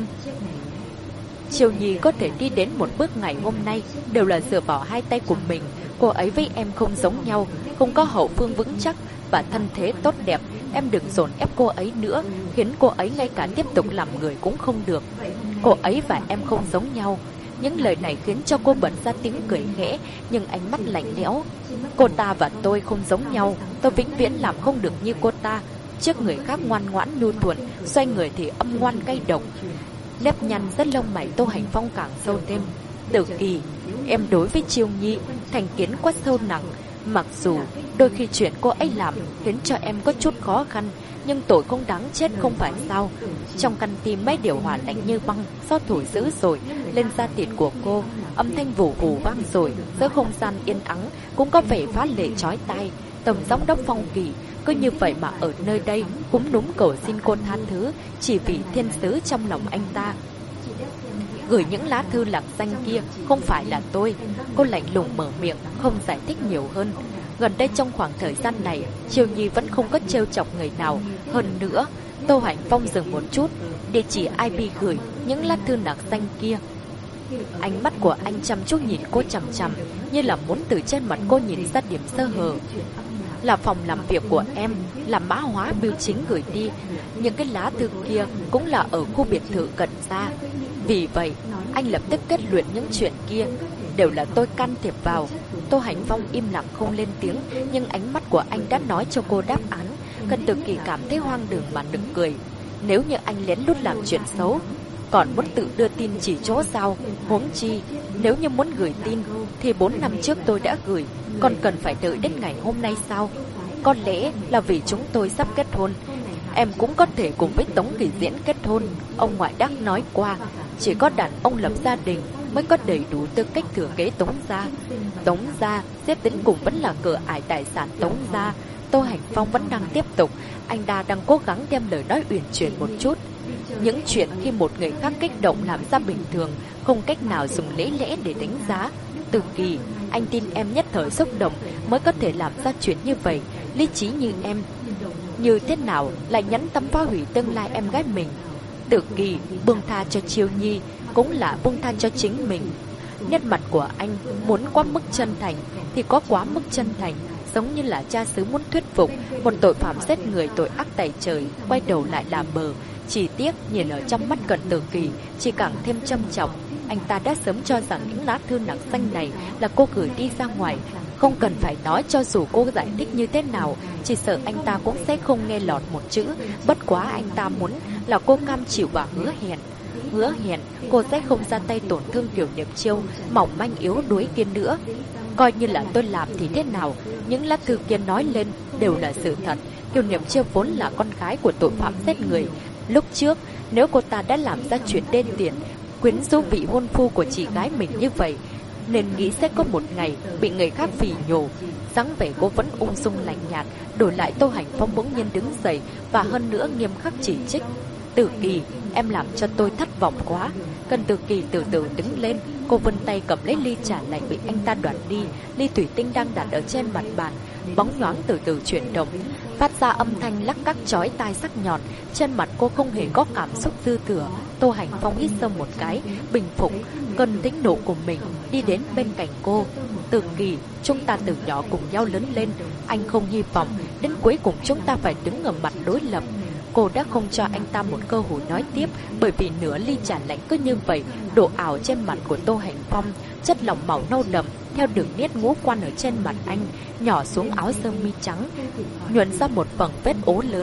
Triều Nhi có thể đi đến một bước ngày hôm nay đều là dựa vào hai tay của mình. Cô ấy với em không giống nhau, không có hậu phương vững chắc và thân thế tốt đẹp. Em đừng dồn ép cô ấy nữa, khiến cô ấy ngay cả tiếp tục làm người cũng không được. Cô ấy và em không giống nhau. Những lời này khiến cho cô bật ra tiếng cười khẽ, nhưng ánh mắt lạnh lẽo. Cô ta và tôi không giống nhau, tôi vĩnh viễn làm không được như cô ta. Trước người khác ngoan ngoãn nhu thuận, xoay người thì âm ngoan cay độc. Nếp nhăn rất lông mày Tô Hành Phong càng sâu thêm. Tử Kỳ, em đối với Chiêu Nhi thành kiến quá sâu nặng. Mặc dù đôi khi chuyện cô ấy làm khiến cho em có chút khó khăn, nhưng tội không đáng chết không phải sao? Trong căn tim mấy điều hỏa lạnh như băng, gió thổi dữ rồi lên da thịt của cô, âm thanh vù vù vang rồi, giữa không gian yên ắng cũng có vẻ phá lệ chói tai. Tổng giám đốc Phong Kỳ cứ như vậy mà ở nơi đây cũng đúng cầu xin cô tha thứ, chỉ vì thiên sứ trong lòng anh ta. Gửi những lá thư lạc danh kia không phải là tôi. Cô lạnh lùng mở miệng, không giải thích nhiều hơn. Gần đây trong khoảng thời gian này, Triều Nhi vẫn không có trêu chọc người nào. Hơn nữa, Tô Hành Phong dừng một chút, địa chỉ IP gửi những lá thư lạc danh kia. Ánh mắt của anh chăm chút nhìn cô chằm chằm, như là muốn từ trên mặt cô nhìn ra điểm sơ hở. Là phòng làm việc của em, là mã hóa bưu chính gửi đi. Những cái lá thư kia cũng là ở khu biệt thự cận xa. Vì vậy, anh lập tức kết luận những chuyện kia đều là tôi can thiệp vào. Tô Hành Phong im lặng không lên tiếng, nhưng ánh mắt của anh đã nói cho cô đáp án. Cận Tử Kỳ cảm thấy hoang đường mà nực cười. Nếu như anh lén lút làm chuyện xấu, còn muốn tự đưa tin chỉ chỗ sao? Huống chi, nếu như muốn gửi tin thì 4 năm trước tôi đã gửi, còn cần phải đợi đến ngày hôm nay sao? Có lẽ là vì chúng tôi sắp kết hôn. Em cũng có thể cùng với Tống Kỳ Diễn kết hôn. Ông ngoại Đắc nói qua, chỉ có đàn ông lập gia đình mới có đầy đủ tư cách thừa kế Tống gia. Tống gia xếp đến cùng vẫn là cửa ải tài sản Tống gia. Tô Hành Phong vẫn đang tiếp tục, anh ta đang cố gắng đem lời nói uyển chuyển một chút. Những chuyện khi một người khác kích động làm ra bình thường, không cách nào dùng lý lẽ để đánh giá. Tử Kỳ, anh tin em nhất thời xúc động mới có thể làm ra chuyện như vậy. Lý trí như em, như thế nào lại nhẫn tâm phá hủy tương lai em gái mình? Tử Kỳ, buông tha cho Chiêu Nhi cũng là buông tha cho chính mình. Nét mặt của anh muốn quá mức chân thành thì có quá mức chân thành, giống như là cha xứ muốn thuyết phục một tội phạm giết người tội ác tày trời quay đầu lại làm bờ. Chỉ tiếc nhìn ở trong mắt Cận Tử Kỳ chỉ càng thêm trầm trọng. Anh ta đã sớm cho rằng những lá thư nặc danh này là cô gửi đi ra ngoài. Không cần phải nói, cho dù cô giải thích như thế nào, chỉ sợ anh ta cũng sẽ không nghe lọt một chữ. Bất quá anh ta muốn là cô cam chịu và hứa hẹn cô sẽ không ra tay tổn thương Kiều Niệm Chiêu mỏng manh yếu đuối kia nữa. Coi như là tôi làm thì thế nào, những lá thư kia nói lên đều là sự thật. Kiều Niệm Chiêu vốn là con gái của tội phạm giết người. Lúc trước, nếu cô ta đã làm ra chuyện đen tiền, quyến rũ vị hôn phu của chị gái mình như vậy, nên nghĩ sẽ có một ngày bị người khác phỉ nhổ. Dáng vẻ cô vẫn ung dung lạnh nhạt, đổi lại Tô Hành Phong bỗng nhiên đứng dậy và hơn nữa nghiêm khắc chỉ trích. Tử Kỳ, em làm cho tôi thất vọng quá. Cận Tử Kỳ từ từ đứng lên, cô vươn tay cầm lấy ly trà lạnh bị anh ta đoạt đi. Ly thủy tinh đang đặt ở trên mặt bàn, bóng nhoáng từ từ chuyển động, phát ra âm thanh lắc cắc chói tai sắc nhọn. Trên mặt cô không hề có cảm xúc dư thừa. Tô Hành Phong hít sâu một cái, bình phục cơn thịnh nộ của mình, đi đến bên cạnh cô. Tử Kỳ, chúng ta từ nhỏ cùng nhau lớn lên, anh không hy vọng đến cuối cùng chúng ta phải đứng ở mặt đối lập. Cô đã không cho anh ta một cơ hội nói tiếp, bởi vì nửa ly trà lạnh cứ như vậy đổ ảo trên mặt của Tô Hành Phong. Chất lỏng màu nâu đậm theo đường nét ngũ quan ở trên mặt anh nhỏ xuống áo sơ mi trắng, nhuận ra một vầng vết ố lớn.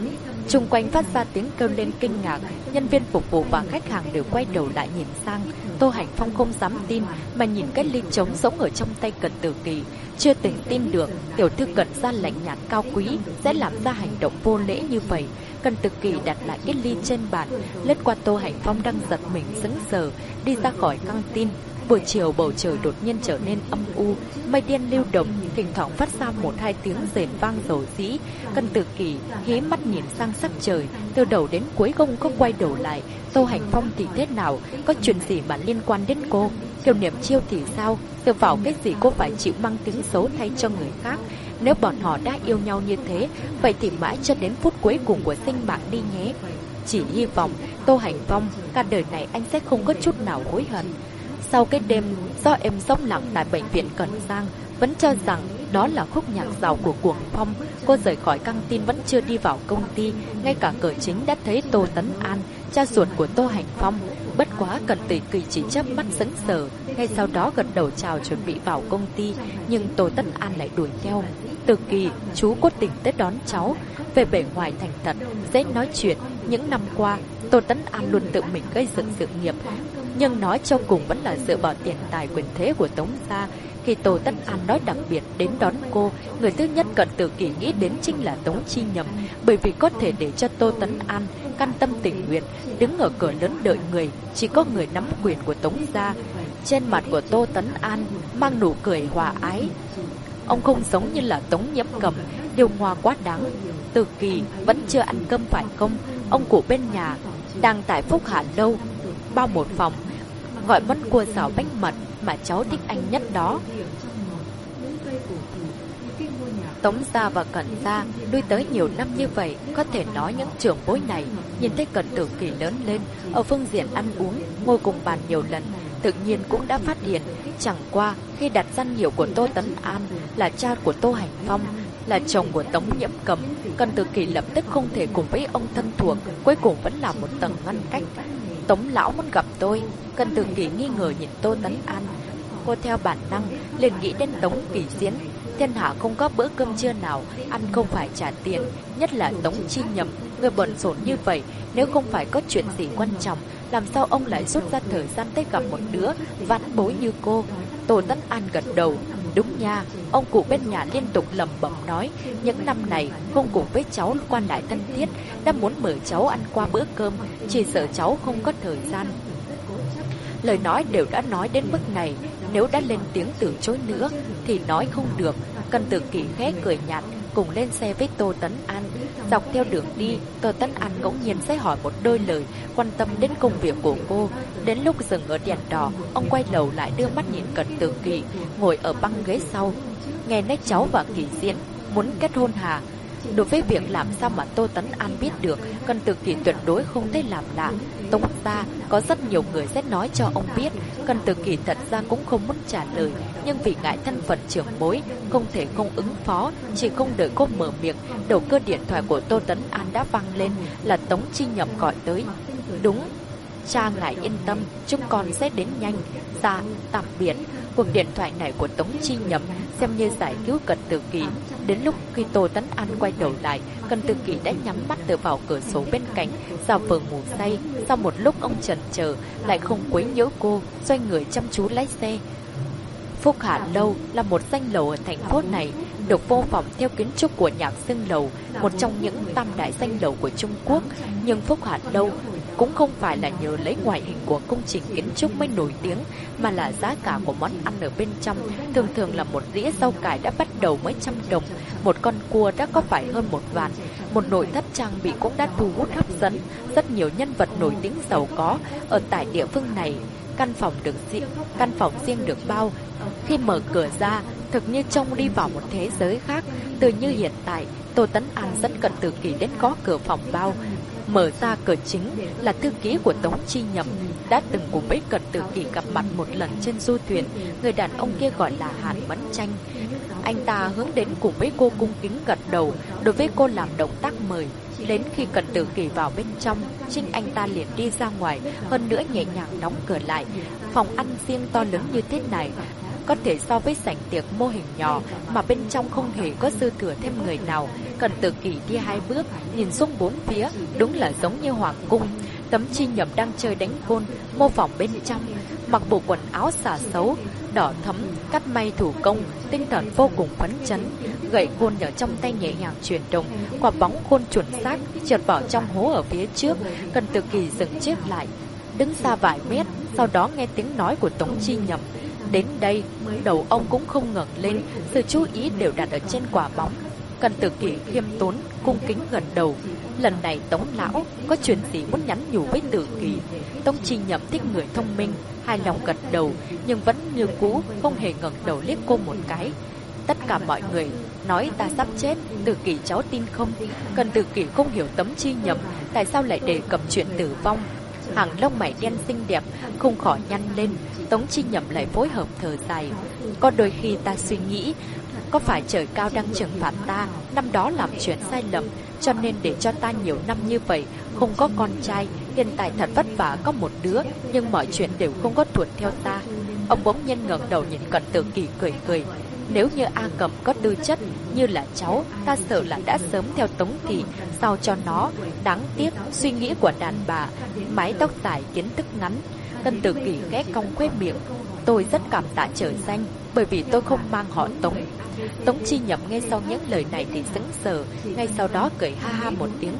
Chung quanh phát ra tiếng kêu lên kinh ngạc, nhân viên phục vụ và khách hàng đều quay đầu lại nhìn sang. Tô Hành Phong không dám tin mà nhìn cái ly trống rỗng ở trong tay Cận Tử Kỳ, chưa từng tin được tiểu thư Cận gia lạnh nhạt cao quý sẽ làm ra hành động vô lễ như vậy. Cận Tử Kỳ đặt lại cái ly trên bàn, lướt qua Tô Hành Phong đang giật mình sững sờ, đi ra khỏi căng tin. Buổi chiều bầu trời đột nhiên trở nên âm u, mây đen lưu động, thỉnh thoảng phát ra một hai tiếng rền vang rầu rĩ. Cận Tử Kỳ hé mắt nhìn sang sắc trời, từ đầu đến cuối không có quay đầu lại. Tô Hành Phong thì thế nào, có chuyện gì mà liên quan đến cô? Kiều Niệm Chiêu thì sao? Dựa vào cái gì cô phải chịu mang tiếng xấu thay cho người khác? Nếu bọn họ đã yêu nhau như thế, vậy thì mãi cho đến phút cuối cùng của sinh mạng đi nhé. Chỉ hy vọng Tô Hành Phong cả đời này anh sẽ không có chút nào hối hận. Sau cái đêm do em sống lặng tại bệnh viện Cẩn Giang, vẫn cho rằng đó là khúc nhạc dạo của Cuồng Phong. Cô rời khỏi căng tin vẫn chưa đi vào công ty, ngay cả cửa chính đã thấy Tô Tấn An, cha ruột của Tô Hành Phong. Bất quá Cận Tử Kỳ chỉ chớp mắt sững sờ, ngay sau đó gật đầu chào chuẩn bị vào công ty, nhưng Tô Tấn An lại đuổi theo. Tử Kỳ, chú có tình tới đón cháu. Về bề ngoài thành thật, dễ nói chuyện, những năm qua Tô Tấn An luôn tự mình gây dựng sự nghiệp, nhưng nói cho cùng vẫn là dựa vào tiền tài quyền thế của Tống gia. Khi Tô Tấn An nói đặc biệt đến đón cô, người thứ nhất Cận Tử Kỳ nghĩ đến chính là Tống Chi Nhậm, bởi vì có thể để cho Tô Tấn An can tâm tình nguyện đứng ở cửa lớn đợi người, chỉ có người nắm quyền của Tống gia. Trên mặt của Tô Tấn An mang nụ cười hòa ái. Ông không giống như là Tống Nhiễm Cầm, điều hòa quá đáng. Tử Kỳ vẫn chưa ăn cơm phải không? Ông cụ bên nhà đang tại Phúc Hà Lâu bao một phòng, gọi món cua xào bánh mật mà cháu thích anh nhất đó. Tống gia và Cận gia lui tới nhiều năm như vậy, có thể nói những trưởng bối này nhìn thấy Cận Tử Kỳ lớn lên ở phương diện ăn uống, ngồi cùng bàn nhiều lần, tự nhiên cũng đã phát hiện. Chẳng qua khi đặt danh hiệu của Tô Tấn An là cha của Tô Hành Phong, là chồng của Tống Nhiễm Cầm, Cận Tử Kỳ lập tức không thể cùng với ông thân thuộc, cuối cùng vẫn là một tầng ngăn cách. Tống lão muốn gặp tôi. Cận Tử Kỳ nghi ngờ nhìn Tô Tấn An. Cô theo bản năng liền nghĩ đến Tống Kỳ Diễn. Thiên hạ không có bữa cơm trưa nào ăn không phải trả tiền, nhất là Tống Chi Nhậm, người bận rộn như vậy, nếu không phải có chuyện gì quan trọng, làm sao ông lại rút ra thời gian tới gặp một đứa vãn bối như cô? Tô Tấn An gật đầu. Đúng nha, ông cụ bên nhà liên tục lẩm bẩm nói, những năm này không cùng với cháu quan đại thân thiết, đã muốn mời cháu ăn qua bữa cơm, chỉ sợ cháu không có thời gian. Lời nói đều đã nói đến mức này, nếu đã lên tiếng từ chối nữa thì nói không được. Cận Tử Kỳ khẽ cười nhạt, cùng lên xe với Tô Tấn An. Dọc theo đường đi, Tô Tấn An ngẫu nhiên sẽ hỏi một đôi lời quan tâm đến công việc của cô. Đến lúc dừng ở đèn đỏ, ông quay đầu lại đưa mắt nhìn Cận Tử Kỳ ngồi ở băng ghế sau. Nghe nói cháu và Kỳ Diễn muốn kết hôn hả? Đối với việc làm sao mà Tô Tấn An biết được, Cận Tử Kỳ tuyệt đối không thấy làm lạ. Tống gia có rất nhiều người sẽ nói cho ông biết. Cận Tử Kỳ thật ra cũng không muốn trả lời, nhưng vì ngại thân phận trưởng bối, không thể không ứng phó. Chỉ không đợi cô mở miệng, đầu cơ điện thoại của Tô Tấn An đã vang lên, là Tống Chi Nhậm gọi tới. Đúng, cha ngài yên tâm, chúng con sẽ đến nhanh. Dạ, tạm biệt. Cuộc điện thoại này của Tống Chi Nhậm xem như giải cứu Cận Tử Kỳ. Đến lúc khi Tô Tấn An quay đầu lại, Cận Tử Kỳ đã nhắm mắt tựa vào cửa sổ bên cạnh, giả vờ ngủ say. Sau một lúc ông chần chờ, lại không quấy nhiễu cô, xoay người chăm chú lái xe. Phúc Hà Lâu là một danh lầu ở thành phố này, được mô phỏng theo kiến trúc của Nhạc Xương Lầu, một trong những tam đại danh lầu của Trung Quốc. Nhưng Phúc Hà Lâu cũng không phải là nhờ lấy ngoại hình của công trình kiến trúc mới nổi tiếng, mà là giá cả của món ăn ở bên trong. Thường thường là một đĩa rau cải đã bắt đầu mấy trăm đồng, một con cua đã có phải hơn 1 vạn. Một nội thất trang bị cũng đã thu hút hấp dẫn rất nhiều nhân vật nổi tiếng giàu có ở tại địa phương này. Căn phòng riêng được bao. Khi mở cửa ra, thực như trông đi vào một thế giới khác. Từ như hiện tại, Tô Tấn An dẫn Cận Tử Kỳ đến gõ cửa phòng bao. Mở ra cửa chính là thư ký của Tống Chi Nhậm, đã từng cùng với Cận Tử Kỳ gặp mặt một lần trên du thuyền. Người đàn ông kia gọi là Hàn Mẫn Tranh. Anh ta hướng đến cùng với cô cung kính gật đầu, đối với cô làm động tác mời. Đến khi Cận Tử Kỳ vào bên trong, chính anh ta liền đi ra ngoài, hơn nữa nhẹ nhàng đóng cửa lại. Phòng ăn riêng to lớn như thế này, có thể so với sảnh tiệc mô hình nhỏ, mà bên trong không hề có dư thừa thêm người nào. Cận Cần Tử Kỳ đi 2 bước, nhìn xuống 4 phía, đúng là giống như hoàng cung. Tống Chi Nhậm đang chơi đánh côn, mô phỏng bên trong, mặc bộ quần áo xả xấu, đỏ thẫm, cắt may thủ công, tinh thần vô cùng phấn chấn. Gậy côn ở trong tay nhẹ nhàng chuyển động, quả bóng côn chuẩn xác trượt vào trong hố ở phía trước. Cần Tử Kỳ dừng chiếc lại, đứng xa vài mét, sau đó nghe tiếng nói của Tống Chi Nhậm. Đến đây, đầu ông cũng không ngẩng lên, sự chú ý đều đặt ở trên quả bóng. Cần Tử Kỳ khiêm tốn, cung kính gần đầu. Lần này Tống lão có chuyện gì muốn nhắn nhủ với Tử Kỳ? Tống Chi Nhậm thích người thông minh, hài lòng gật đầu, nhưng vẫn như cũ không hề ngẩng đầu liếc cô một cái. Tất cả mọi người nói ta sắp chết, Tử Kỳ cháu tin không? Cần Tử Kỳ không hiểu Tống Chi Nhậm tại sao lại đề cập chuyện tử vong. Hàng lông mày đen xinh đẹp không khỏi nhăn lên. Tống Chi Nhậm lại phối hợp thở dài. Có đôi khi ta suy nghĩ, có phải trời cao đang trừng phạt ta năm đó làm chuyện sai lầm, cho nên để cho ta nhiều năm như vậy không có con trai, hiện tại thật vất vả có một đứa, nhưng mọi chuyện đều không có thuận theo ta. Ông bỗng nhiên ngẩng đầu nhìn Cận Tử Kỳ cười cười. Nếu như A Cầm có tư chất như là cháu, ta sợ là đã sớm theo Tống Thị, sao cho nó. Đáng tiếc, suy nghĩ của đàn bà, mái tóc dài kiến thức ngắn. Cận Tử Kỳ khẽ cong khóe miệng. Tôi rất cảm tạ trời xanh, bởi vì tôi không mang họ Tống. Tống Chi Nhậm nghe sau những lời này thì sững sờ, ngay sau đó cười ha ha một tiếng,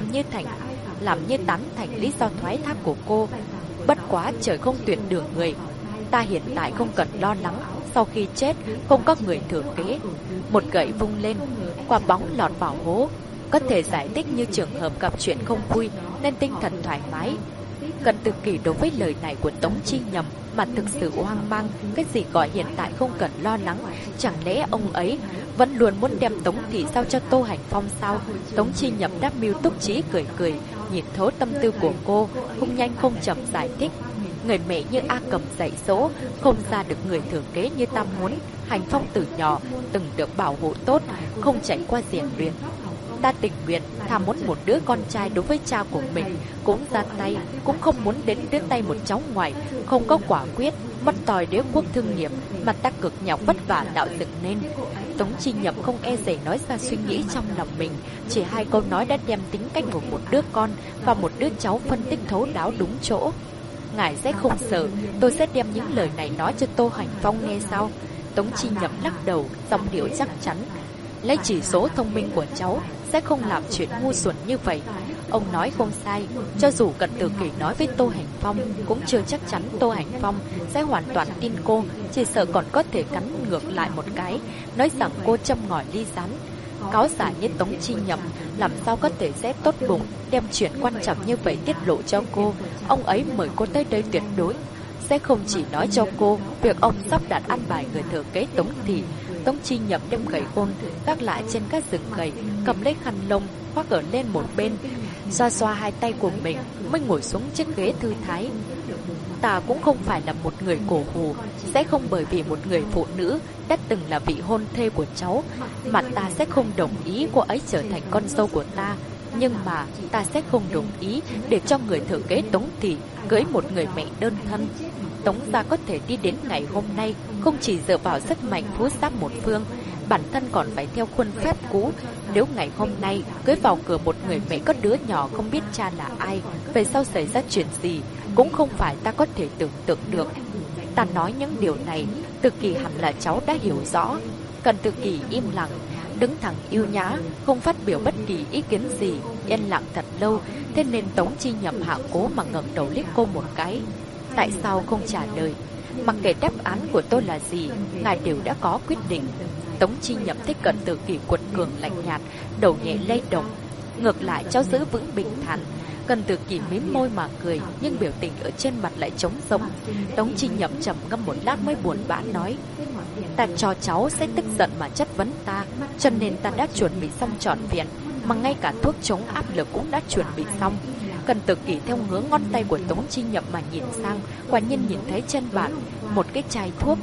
làm như tán thành lý do thoái thác của cô. Bất quá trời không tuyệt đường người, ta hiện tại không cần lo lắng, sau khi chết không có người thừa kế. Một gậy vung lên, quả bóng lọt vào hố. Có thể giải thích như trường hợp gặp chuyện không vui nên tinh thần thoải mái. Cận Tử Kỳ đối với lời này của Tống Chi Nhậm mà thực sự hoang mang. Cái gì gọi hiện tại không cần lo lắng? Chẳng lẽ ông ấy vẫn luôn muốn đem Tống Thị giao cho Tô Hành Phong sao? Tống Chi Nhậm đáp mưu túc trí cười cười, nhìn thấu tâm tư của cô, không nhanh không chậm giải thích. Người mẹ như A Cầm dạy dỗ, không ra được người thừa kế như ta muốn. Hành Phong từ nhỏ từng được bảo hộ tốt, không chạy qua rèn luyện. Ta tình nguyện thà muốn một đứa con trai đối với cha của mình, cũng ra tay, cũng không muốn đến đứa tay một cháu ngoại không có quả quyết, mất tòi đế quốc thương nghiệp mà ta cực nhọc vất vả tạo dựng nên. Tống Chi Nhậm không e dè nói ra suy nghĩ trong lòng mình, chỉ 2 câu nói đã đem tính cách của một đứa con và một đứa cháu phân tích thấu đáo đúng chỗ. Ngài sẽ không sợ tôi sẽ đem những lời này nói cho Tô Hành Phong nghe sao? Tống Chi Nhậm lắc đầu, giọng điệu chắc chắn. Lấy chỉ số thông minh của cháu sẽ không làm chuyện ngu xuẩn như vậy. Ông nói không sai, cho dù Cận Tử Kỳ nói với Tô Hành Phong, cũng chưa chắc chắn Tô Hành Phong sẽ hoàn toàn tin cô, chỉ sợ còn có thể cắn ngược lại một cái, nói rằng cô châm ngòi ly rán. Cáo giả như Tống Chi Nhậm làm sao có thể sẽ tốt bụng đem chuyện quan trọng như vậy tiết lộ cho cô. Ông ấy mời cô tới đây tuyệt đối sẽ không chỉ nói cho cô việc ông sắp đặt ăn bài người thừa kế Tống Thị. Tống Chi Nhậm đem gậy côn gác lại trên các rừng gậy, cầm lấy khăn lông khoác ở lên một bên, xoa xoa 2 tay của mình, mới ngồi xuống chiếc ghế thư thái. Ta cũng không phải là một người cổ hủ, sẽ không bởi vì một người phụ nữ đã từng là vị hôn thê của cháu mà ta sẽ không đồng ý cô ấy trở thành con dâu của ta. Nhưng mà ta sẽ không đồng ý để cho người thừa kế Tống Thị cưới một người mẹ đơn thân. Tống gia có thể đi đến ngày hôm nay không chỉ dựa vào sức mạnh phú giáp một phương, bản thân còn phải theo khuôn phép cũ. Nếu ngày hôm nay cưới vào cửa một người mẹ có đứa nhỏ không biết cha là ai, về sau xảy ra chuyện gì cũng không phải ta có thể tưởng tượng được. Ta nói những điều này, Tử Kỳ hẳn là cháu đã hiểu rõ. Cần Tử Kỳ im lặng, đứng thẳng yêu nhã, không phát biểu bất kỳ ý kiến gì, yên lặng thật lâu. Thế nên Tống Chi Nhậm hạ cố mà ngẩng đầu liếc cô một cái. Tại sao không trả lời? Mặc kệ đáp án của tôi là gì, ngài đều đã có quyết định. Tống Chi Nhậm thấy Cận Tử Kỳ quật cường lạnh nhạt, đầu nhẹ lay động. Ngược lại cháu giữ vững bình thản. Cận Tử Kỳ mím môi mà cười, nhưng biểu tình ở trên mặt lại trống rỗng. Tống Chi Nhậm trầm ngâm một lát mới buồn bã nói: Ta cho cháu sẽ tức giận mà chất vấn ta, cho nên ta đã chuẩn bị xong trọn vẹn, mà ngay cả thuốc chống áp lực cũng đã chuẩn bị xong. Cận Tử Kỳ theo hướng ngón tay của Tống Chi Nhậm mà nhìn sang, quả nhiên nhìn thấy trên bàn một cái chai thuốc.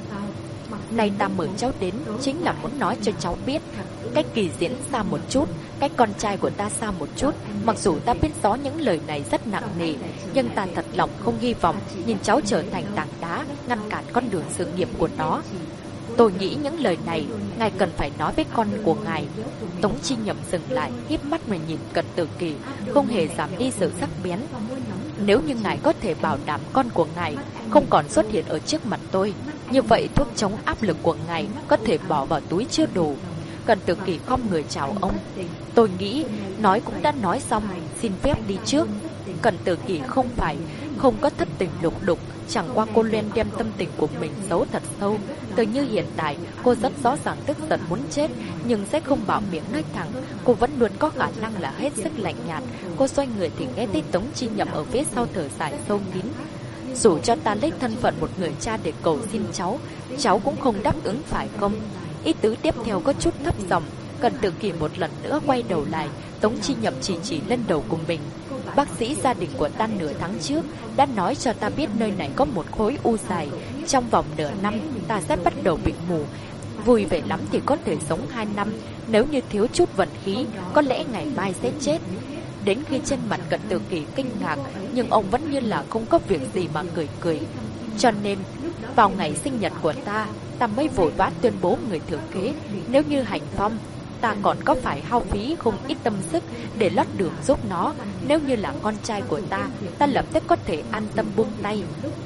Này ta mời cháu đến chính là muốn nói cho cháu biết, cách Kỳ Diễn xa một chút, cách con trai của ta xa một chút. Mặc dù ta biết rõ những lời này rất nặng nề, nhưng ta thật lòng không hy vọng nhìn cháu trở thành tảng đá ngăn cản con đường sự nghiệp của nó. Tôi nghĩ những lời này ngài cần phải nói với con của ngài. Tống Chi Nhậm dừng lại, híp mắt mà nhìn Cận Tử Kỳ, không hề giảm đi sự sắc bén. Nếu như ngài có thể bảo đảm con của ngài không còn xuất hiện ở trước mặt tôi, như vậy thuốc chống áp lực của ngài có thể bỏ vào túi chưa đủ. Cận Tử Kỳ khom người chào ông. Tôi nghĩ nói cũng đã nói xong, xin phép đi trước. Cận Tử Kỳ không có thất tình lục đục, chẳng qua cô Luyên đem tâm tình của mình giấu thật sâu. Tự như hiện tại, cô rất rõ ràng tức giận muốn chết, nhưng sẽ không bảo miệng nói thẳng. Cô vẫn luôn có khả năng là hết sức lạnh nhạt. Cô xoay người thì nghe thấy Tống Chi Nhậm ở phía sau thở dài sâu kín. Dù cho ta lấy thân phận một người cha để cầu xin cháu cũng không đáp ứng phải không? Ý tứ tiếp theo có chút thấp giọng. Cận Tử Kỳ một lần nữa quay đầu lại, Tống Chi Nhậm chỉ lên đầu của mình. Bác sĩ gia đình của ta nửa tháng trước đã nói cho ta biết nơi này có một khối u dài. Trong vòng nửa năm ta sẽ bắt đầu bị mù. Vui vẻ lắm thì có thể sống 2 năm. Nếu như thiếu chút vận khí, có lẽ ngày mai sẽ chết. Đến khi trên mặt Cận Tử Kỳ kinh ngạc, nhưng ông vẫn như là không có việc gì mà cười. Cho nên vào ngày sinh nhật của ta mới vội vã tuyên bố người thừa kế. Nếu như hành phong, ta còn có phải hao phí không ít tâm sức để lót đường giúp nó. Nếu như là con trai của ta lập tức có thể an tâm buông tay.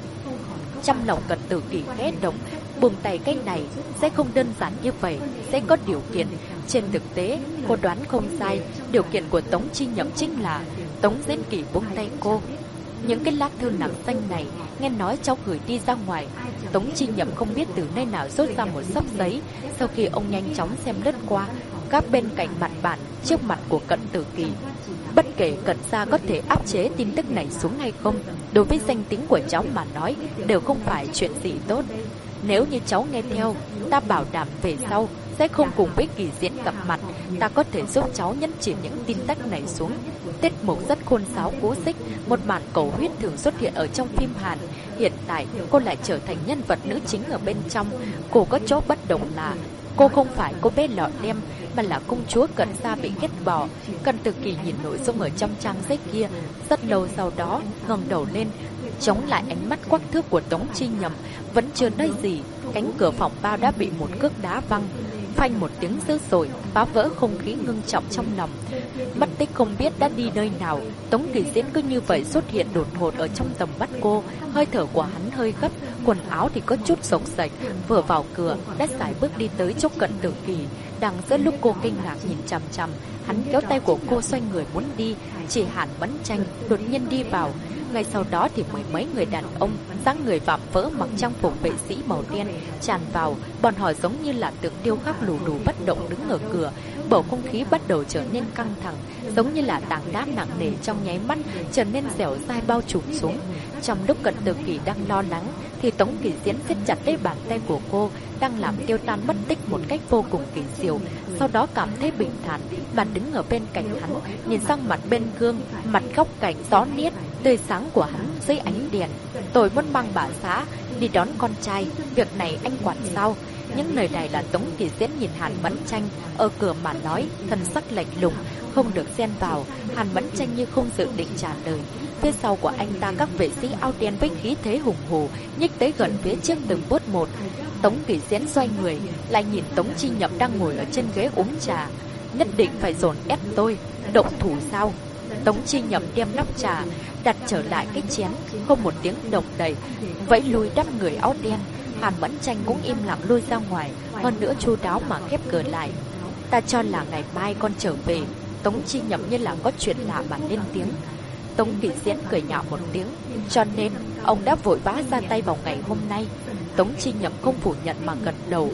Trong lòng Cận Tử Kỳ khẽ động, buông tay cái này sẽ không đơn giản như vậy, sẽ có điều kiện. Trên thực tế, cô đoán không sai, điều kiện của Tống Chi Nhậm chính là Tống Diễn Kỳ buông tay cô. Những cái lá thư nặng xanh này, nghe nói cháu gửi đi ra ngoài. Tống Chi Nhậm không biết từ nơi nào rút ra một xấp giấy. Sau khi ông nhanh chóng xem lướt qua các bên cạnh mặt bản trước mặt của Cận Tử Kỳ, bất kể Cận gia có thể áp chế tin tức này xuống hay không, đối với danh tính của cháu mà nói đều không phải chuyện gì tốt. Nếu như cháu nghe theo, ta bảo đảm về sau sẽ không cùng với Kỳ Diễn gặp mặt. Ta có thể giúp cháu nhấn chìm những tin tức này xuống. Tiết mục rất khôn sáo cố xích, một màn cầu huyết thường xuất hiện ở trong phim Hàn. Hiện tại cô lại trở thành nhân vật nữ chính ở bên trong. Cô có chỗ bất đồng là cô không phải cô bé lọ lem, mà là công chúa Cận gia bị ghét bỏ. Cận Tử Kỳ nhìn nội dung ở trong trang giấy kia rất lâu, sau đó ngẩng đầu lên, chống lại ánh mắt quắc thước của Tống Chi Nhậm. Vẫn chưa nói gì, cánh cửa phòng bao đã bị một cước đá văng. Phanh một tiếng dữ dội, phá vỡ không khí ngưng trọng trong lòng. Mất tích không biết đã đi nơi nào. Tống Kỳ Diễn cứ như vậy xuất hiện đột ngột ở trong tầm mắt cô. Hơi thở của hắn hơi gấp, quần áo thì có chút xộc xệch. Vừa vào cửa đã sải bước đi tới chỗ Cận Tử Kỳ. Đang giữa lúc cô kinh ngạc nhìn chằm chằm, hắn kéo tay của cô xoay người muốn đi. Chỉ Hàn Mẫn Tranh đột nhiên đi vào. Ngay sau đó thì mười mấy người đàn ông dáng người vạm vỡ mặc trang phục vệ sĩ màu đen tràn vào. Bọn họ giống như là tượng điêu khắc lù đù bất động đứng ở cửa. Bầu không khí bắt đầu trở nên căng thẳng, giống như là tảng đá nặng nề trong nháy mắt trở nên dẻo dai bao trùm xuống. Trong lúc Cận Tử Kỳ đang lo lắng thì Tống Kỳ Diễn siết chặt lấy bàn tay của cô, đang làm tiêu tan mất tích một cách vô cùng kỳ diệu. Sau đó cảm thấy bình thản mà đứng ở bên cạnh hắn, nhìn sang mặt bên gương, mặt góc cạnh gió niết tươi sáng của hắn dưới ánh đèn. Tôi muốn mang bà xã đi đón con trai, việc này anh quản sao? Những lời này là Tống Kỳ Diễn nhìn Hàn Mẫn Tranh ở cửa mà nói, thân sắc lạnh lùng, không được xen vào. Hàn Mẫn Tranh như không dự định trả lời. Phía sau của anh ta các vệ sĩ áo đen với khí thế hùng hổ nhích tới gần phía trước từng bước một. Tống Kỳ Diễn xoay người lại nhìn Tống Chi Nhậm đang ngồi ở trên ghế uống trà. Nhất định phải dồn ép tôi, động thủ sao? Tống Chi Nhậm đem nắp trà đặt trở lại cái chén, không một tiếng động đậy, vẫy lui đám người áo đen. Hàn Mẫn Tranh cũng im lặng lui ra ngoài, hơn nữa chu đáo mà khép cửa lại. Ta cho là ngày mai con trở về. Tống Chi Nhậm như là có chuyện lạ mà lên tiếng. Tống Kỳ Diễn cười nhạo một tiếng. Cho nên ông đã vội vã ra tay vào ngày hôm nay. Tống Chi Nhậm không phủ nhận mà gật đầu.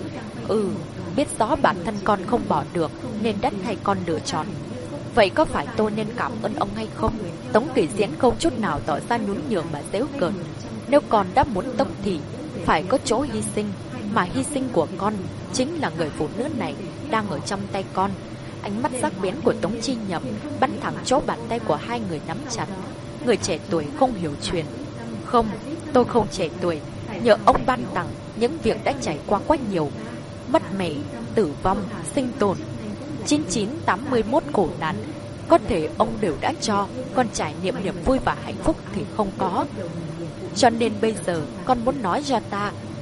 Biết rõ bản thân con không bỏ được nên đã thay con lựa chọn. Vậy có phải tôi nên cảm ơn ông hay không? Tống Kỳ Diễn không chút nào tỏ ra nhún nhường mà giễu cợt. Nếu con đã muốn tốc thì phải có chỗ hy sinh, mà hy sinh của con chính là người phụ nữ này đang ở trong tay con. Ánh mắt sắc bén của Tống Chi Nhậm bắn thẳng chỗ bàn tay của hai người nắm chặt. Người trẻ tuổi không hiểu chuyện. Không, tôi không trẻ tuổi. Nhờ ông ban tặng, những việc đã trải qua quá nhiều. Mất mẹ, tử vong, sinh tồn, 9981 khổ nạn, có thể ông đều đã cho. Con trải nghiệm niềm vui và hạnh phúc thì không có. Cho nên bây giờ con muốn nói cho ta,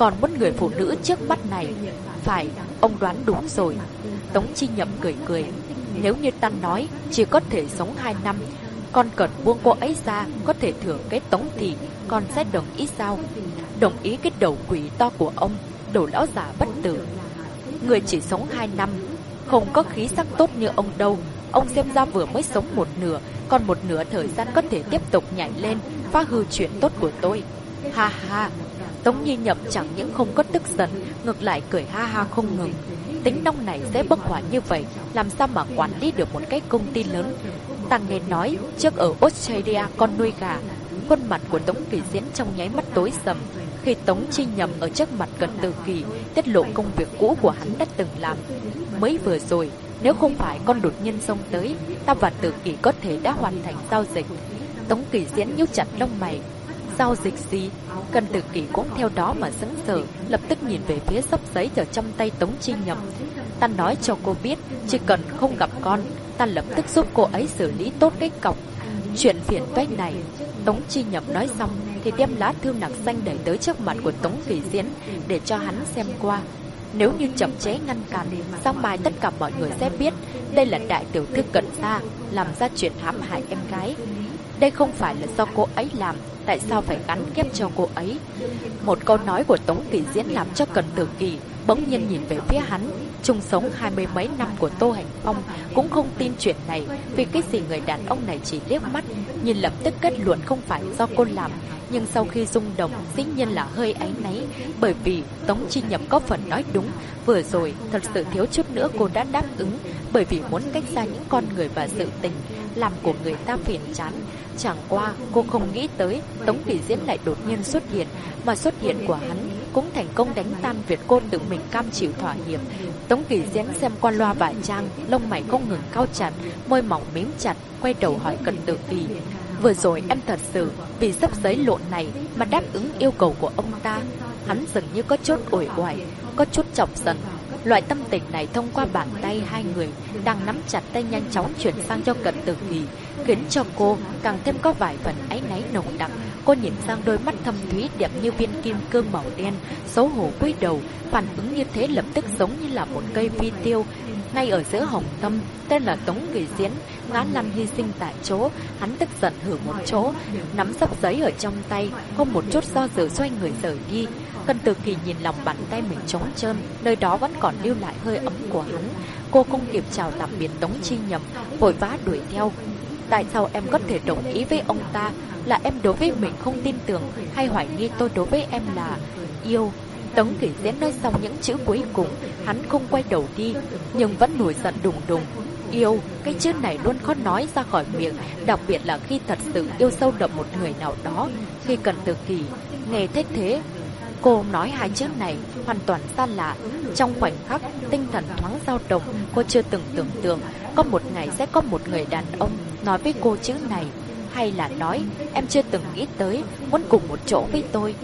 còn muốn người phụ nữ trước mắt này. Phải, ông đoán đúng rồi. Tống Chi Nhậm cười cười. Nếu như ta nói chỉ có thể sống 2 năm, con cần buông cô ấy ra, có thể thưởng cái Tống thì con sẽ đồng ý sao? Đồng ý cái đầu quỷ to của ông, đồ lão già bất tử. Người chỉ sống 2 năm, không có khí sắc tốt như ông đâu. Ông xem ra vừa mới sống một nửa, còn một nửa thời gian có thể tiếp tục nhảy lên, phá hư chuyện tốt của tôi. Ha ha, Tống Như Nhậm chẳng những không có tức giận, ngược lại cười ha ha không ngừng. Tính nóng này dễ bốc hỏa như vậy, làm sao mà quản lý được một cái công ty lớn? Ta nghe nói, trước ở Australia con nuôi gà. Khuôn mặt của Tống Kỳ Diễn trong nháy mắt tối sầm, khi Tống Chi Nhậm ở trước mặt Cận Tử Kỳ tiết lộ công việc cũ của hắn đã từng làm. Mới vừa rồi, nếu không phải con đột nhiên xông tới, ta và Tử Kỳ có thể đã hoàn thành giao dịch. Tống Kỳ Diễn nhíu chặt lông mày. Giao dịch gì? Cận Tử Kỳ cũng theo đó mà sững sờ, lập tức nhìn về phía xấp giấy ở trong tay Tống Chi Nhậm. Ta nói cho cô biết, chỉ cần không gặp con, ta lập tức giúp cô ấy xử lý tốt cái cọc. Chuyện phiền toái này. Tống Chi Nhậm nói xong thì đem lá thư nặc xanh đẩy tới trước mặt của Tống Kỳ Diễn để cho hắn xem qua. Nếu như chậm chế ngăn cản, sáng mai tất cả mọi người sẽ biết đây là đại tiểu thư Cận gia làm ra chuyện hãm hại em gái. Đây không phải là do cô ấy làm, tại sao phải gắn ghép cho cô ấy? Một câu nói của Tống Kỳ Diễn làm cho Cận Tử Kỳ bỗng nhiên nhìn về phía hắn. Chung sống 20 mấy năm của Tô Hành Phong cũng không tin chuyện này, vì cái gì người đàn ông này chỉ liếc mắt nhìn lập tức kết luận không phải do cô làm. Nhưng sau khi rung động, dĩ nhiên là hơi áy náy, bởi vì Tống Chi Nhậm có phần nói đúng. Vừa rồi thật sự thiếu chút nữa cô đã đáp ứng, bởi vì muốn cách xa những con người và sự tình làm của người ta phiền chán. Chẳng qua cô không nghĩ tới Tống Kỳ Diễn lại đột nhiên xuất hiện, mà xuất hiện của hắn cũng thành công đánh tan việc cô tự mình cam chịu thỏa hiệp. Tống Kỳ Diễn xem qua loa vài trang, lông mày không ngừng cau chặt, môi mỏng mím chặt, quay đầu hỏi Cận Tử Kỳ. Vừa rồi em thật sự vì sắp giấy lộn này mà đáp ứng yêu cầu của ông ta? Hắn dường như có chút uể oải, có chút chọc giận. Loại tâm tình này thông qua bàn tay hai người đang nắm chặt tay nhanh chóng chuyển sang cho Cận Tử Kỳ, khiến cho cô càng thêm có vài phần áy náy nồng đậm. Cô nhìn sang đôi mắt thâm thúy đẹp như viên kim cương màu đen, xấu hổ cúi đầu. Phản ứng như thế lập tức giống như là một cây phi tiêu ngay ở giữa hồng tâm, tên là Tống Kỳ Diễn ngã lăn hy sinh tại chỗ. Hắn tức giận hử một chỗ, nắm sấp giấy ở trong tay, không một chút do dự xoay người rời đi. Cận Tử Kỳ nhìn lòng bàn tay mình trống trơn, nơi đó vẫn còn lưu lại hơi ấm của hắn. Cô không kịp chào tạm biệt Tống Chi Nhậm, vội vã đuổi theo. Tại sao em có thể đồng ý với ông ta? Là em đối với mình không tin tưởng, hay hoài nghi tôi đối với em là yêu? Tống Kỳ Diễn nói xong những chữ cuối cùng, hắn không quay đầu đi, nhưng vẫn nổi giận đùng đùng. Yêu, cái chữ này luôn khó nói ra khỏi miệng, đặc biệt là khi thật sự yêu sâu đậm một người nào đó. Khi Cận Tử Kỳ nghe thấy thế, cô nói hai chữ này hoàn toàn xa lạ. Trong khoảnh khắc, tinh thần thoáng dao động, cô chưa từng tưởng tượng có một ngày sẽ có một người đàn ông nói với cô chữ này. Hay là nói, em chưa từng nghĩ tới muốn cùng một chỗ với tôi.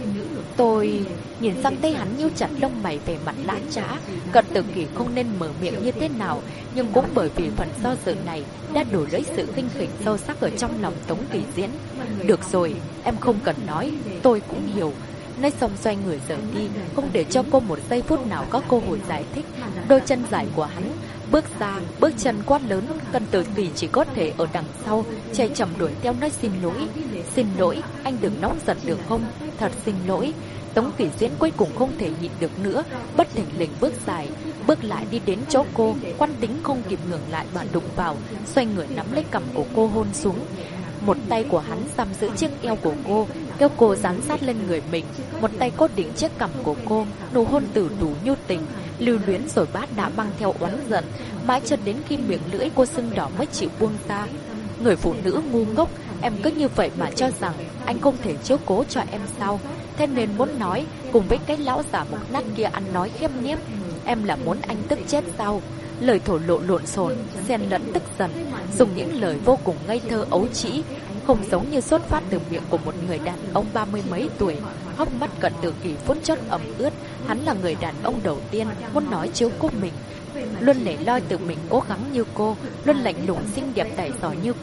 Tôi nhìn sang tay hắn nhíu chặt lông mày về mặt lá trá. Cận Tử Kỳ không nên mở miệng như thế nào, nhưng cũng bởi vì phần do dự này đã đổi lấy sự khinh khỉnh sâu sắc ở trong lòng Tống Kỳ Diễn. Được rồi, em không cần nói, tôi cũng hiểu. Nói xong xoay người rời đi, không để cho cô một giây phút nào có cơ hội giải thích. Đôi chân dài của hắn bước ra, bước chân quát lớn. Cận Tử Kỳ chỉ có thể ở đằng sau chạy chậm đuổi theo nói xin lỗi. Xin lỗi, anh đừng nóng giận được không? Thật xin lỗi. Tống Kỳ Diễn cuối cùng không thể nhịn được nữa, bất thình lình bước dài, bước lại đi đến chỗ cô. Quan Tính không kịp ngừng lại mà đụng vào, xoay người nắm lấy cằm của cô hôn xuống. Một tay của hắn giam giữ chiếc eo của cô, kêu cô dán sát lên người mình. Một tay cố định chiếc cằm của cô, nụ hôn tử đủ nhu tình, lưu luyến rồi bát đã mang theo oán giận, mãi cho đến khi miệng lưỡi cô sưng đỏ mới chịu buông ra. Người phụ nữ ngu ngốc, em cứ như vậy mà cho rằng anh không thể chiếu cố cho em sao? Thế nên muốn nói cùng với cái lão già mục nát kia ăn nói khiêm nhiếp, em là muốn anh tức chết sao? Lời thổ lộ lộn xộn, xen lẫn tức giận, dùng những lời vô cùng ngây thơ ấu trĩ, không giống như xuất phát từ miệng của một người đàn ông 30 mấy tuổi. Hốc mắt Cận Tử Kỳ phút chốc ẩm ướt. Hắn là người đàn ông đầu tiên muốn nói chiếu cố mình, luôn lẻ loi tự mình cố gắng như cô, luôn lạnh lùng xinh đẹp tài giỏi như cô.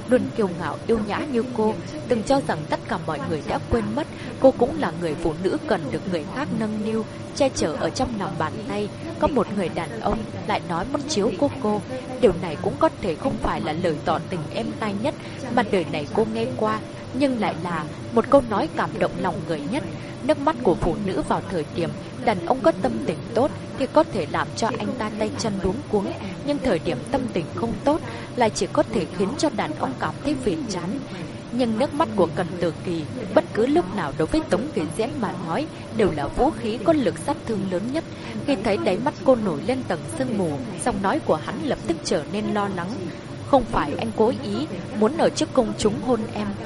luôn kiêu ngạo yêu nhã như cô, từng cho rằng tất cả mọi người đã quên mất cô cũng là người phụ nữ cần được người khác nâng niu, che chở ở trong lòng bàn tay. Có một người đàn ông lại nói muốn chiếu cô. Điều này cũng có thể không phải là lời tỏ tình êm tai nhất mà đời này cô nghe qua, nhưng lại là một câu nói cảm động lòng người nhất. Nước mắt của phụ nữ vào thời điểm đàn ông có tâm tình tốt thì có thể làm cho anh ta tay chân luống cuống, nhưng thời điểm tâm tình không tốt lại chỉ có thể khiến cho đàn ông cảm thấy phiền chán. Nhưng nước mắt của Cần Tử Kỳ bất cứ lúc nào đối với Tống Kỳ Diễn mà nói đều là vũ khí có lực sát thương lớn nhất. Khi thấy đáy mắt cô nổi lên tầng sương mù, giọng nói của hắn lập tức trở nên lo lắng. Không phải anh cố ý muốn ở trước công chúng hôn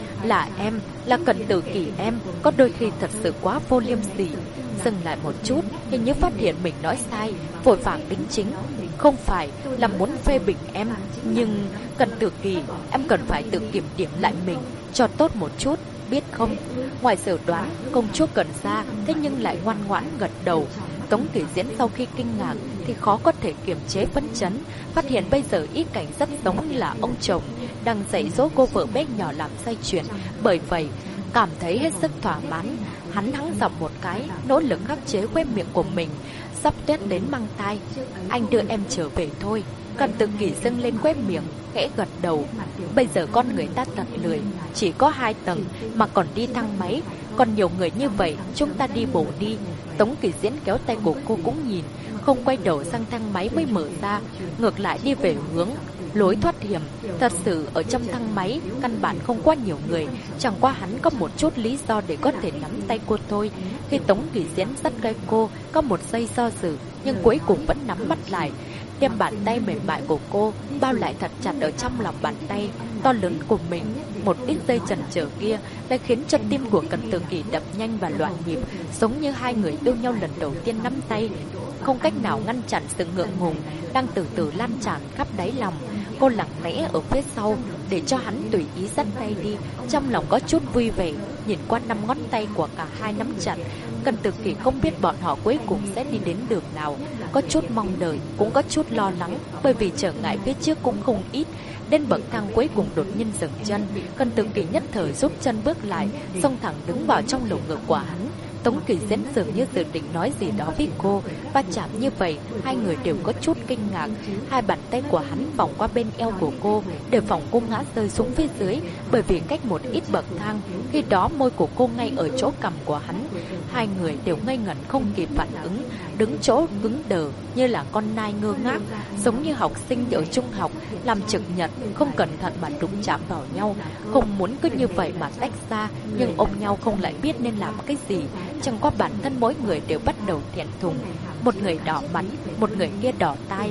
em, là Cần Tử Kỳ em, có đôi khi thật sự quá vô liêm sỉ. Dừng lại một chút, hình như phát hiện mình nói sai, vội vàng đính chính. Không phải là muốn phê bình em, nhưng Cần Tử Kỳ, em cần phải tự kiểm điểm lại mình cho tốt một chút, biết không? Ngoài dự đoán, công chúa Cần Gia thế nhưng lại ngoan ngoãn gật đầu. Tống Kỳ Diễn sau khi kinh ngạc thì khó có thể kiềm chế phấn chấn, phát hiện bây giờ ý cảnh rất giống như là ông chồng đang dạy dỗ cô vợ bé nhỏ làm say chuyện, bởi vậy cảm thấy hết sức thỏa mãn. Hắn hắng giọng một cái, nỗ lực khắc chế khóe miệng của mình, sắp tuét đến mang tai. Anh đưa em trở về thôi. Cần Tử Kỳ dâng lên khóe miệng, khẽ gật đầu. Bây giờ con người ta thật lười, chỉ có 2 tầng mà còn đi thang máy, còn nhiều người như vậy, chúng ta đi bộ đi. Tống Kỳ Diễn kéo tay của cô cũng nhìn, không quay đầu sang thang máy mới mở ra, ngược lại đi về hướng lối thoát hiểm. Thật sự ở trong thang máy căn bản không quá nhiều người, chẳng qua hắn có một chút lý do để có thể nắm tay cô thôi. Khi Tống Kỳ Diễn dắt tay cô, có một giây do dự, nhưng cuối cùng vẫn nắm mắt lại, đem bàn tay mềm mại của cô bao lại thật chặt ở trong lòng bàn tay to lớn của mình. Một ít giây chần chờ kia lại khiến cho tim của Cần Tử Kỳ đập nhanh và loạn nhịp, giống như hai người yêu nhau lần đầu tiên nắm tay, không cách nào ngăn chặn sự ngượng ngùng đang từ từ lan tràn khắp đáy lòng. Cô lặng lẽ ở phía sau để cho hắn tùy ý dắt tay đi, trong lòng có chút vui vẻ, nhìn qua 5 ngón tay của cả hai nắm chặt. Cần Tử Kỳ không biết bọn họ cuối cùng sẽ đi đến đường nào, có chút mong đợi, cũng có chút lo lắng, bởi vì trở ngại phía trước cũng không ít. Đến bậc thang cuối cùng đột nhiên dừng chân, Cần Tử Kỳ nhất thời rút chân bước lại, xông thẳng đứng vào trong lồng ngực của hắn. Tống Kỳ Diễn dường như dự định nói gì đó với cô, va chạm như vậy, hai người đều có chút kinh ngạc. Hai bàn tay của hắn vòng qua bên eo của cô, để phòng cô ngã rơi xuống phía dưới, bởi vì cách một ít bậc thang, khi đó môi của cô ngay ở chỗ cằm của hắn. Hai người đều ngây ngẩn không kịp phản ứng, đứng chỗ cứng đờ như là con nai ngơ ngác, giống như học sinh ở trung học làm trực nhật không cẩn thận mà đụng chạm vào nhau, không muốn cứ như vậy mà tách ra, nhưng ôm nhau không lại biết nên làm cái gì. Chẳng qua bản thân mỗi người đều bắt đầu thẹn thùng, một người đỏ mặt, một người kia đỏ tai.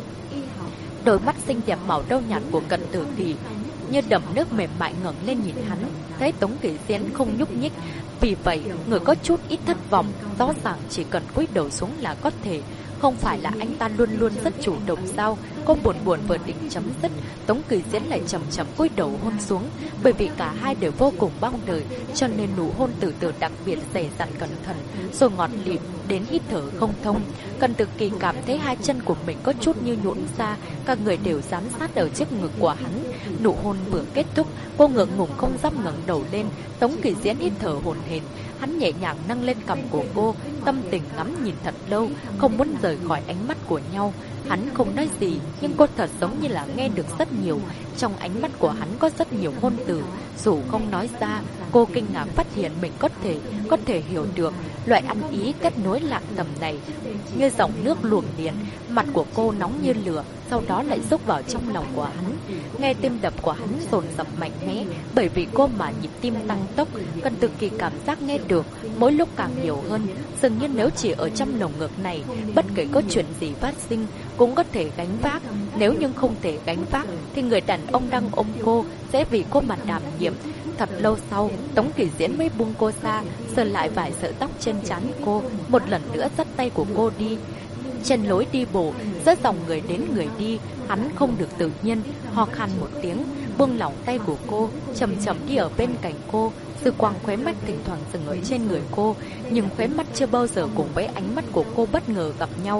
Đôi mắt xinh đẹp màu nâu nhạt của Cần Tử Kỳ như đầm nước mềm mại ngẩng lên nhìn hắn, thấy Tống Kỳ Diễn không nhúc nhích, vì vậy người có chút ít thất vọng. Rõ ràng chỉ cần cúi đầu xuống là có thể, không phải là anh ta luôn luôn rất chủ động sao? Cô buồn vừa định chấm dứt, Tống Kỳ Diễn lại chậm chậm cúi đầu hôn xuống, bởi vì cả hai đều vô cùng mong đợi, cho nên nụ hôn từ từ đặc biệt dày dặn cẩn thận, rồi ngọt lịm đến hít thở không thông. Cần Tử Kỳ cảm thấy hai chân của mình có chút như nhũn ra, cả người đều dán sát ở trước ngực của hắn. Nụ hôn vừa kết thúc, cô ngượng ngùng không dám ngẩng đầu lên. Tống Kỳ Diễn hít thở hổn hển, hắn nhẹ nhàng nâng lên cằm của cô, tâm tình ngắm nhìn thật lâu, không muốn rời khỏi ánh mắt của nhau. Hắn không nói gì, nhưng cô thật giống như là nghe được rất nhiều. Trong ánh mắt của hắn có rất nhiều ngôn từ, dù không nói ra, cô kinh ngạc phát hiện mình có thể hiểu được loại ăn ý kết nối lạ tầm này, như dòng nước luồng điện. Mặt của cô nóng như lửa, sau đó lại rúc vào trong lòng của hắn. Nghe tim đập của hắn dồn dập mạnh mẽ, bởi vì cô mà nhịp tim tăng tốc. Cần Tử Kỳ cảm giác nghe được mỗi lúc càng nhiều hơn, dường như nếu chỉ ở trong lồng ngực này, bất kể có chuyện gì phát sinh cũng có thể gánh vác. Nếu như không thể gánh vác thì người đàn ông đang ôm cô sẽ vì cô mà đảm nhiệm. Thật lâu sau, Tống Kỳ Diễn mới buông cô ra, sờ lại vài sợi tóc trên trán cô, một lần nữa dắt tay của cô đi. Trên lối đi bộ, giữa dòng người đến người đi, hắn không được tự nhiên, ho khan một tiếng, buông lỏng tay của cô, chậm chậm đi ở bên cạnh cô. Dư quang khóe mắt thỉnh thoảng dừng ở trên người cô, nhưng khóe mắt chưa bao giờ cùng với ánh mắt của cô bất ngờ gặp nhau.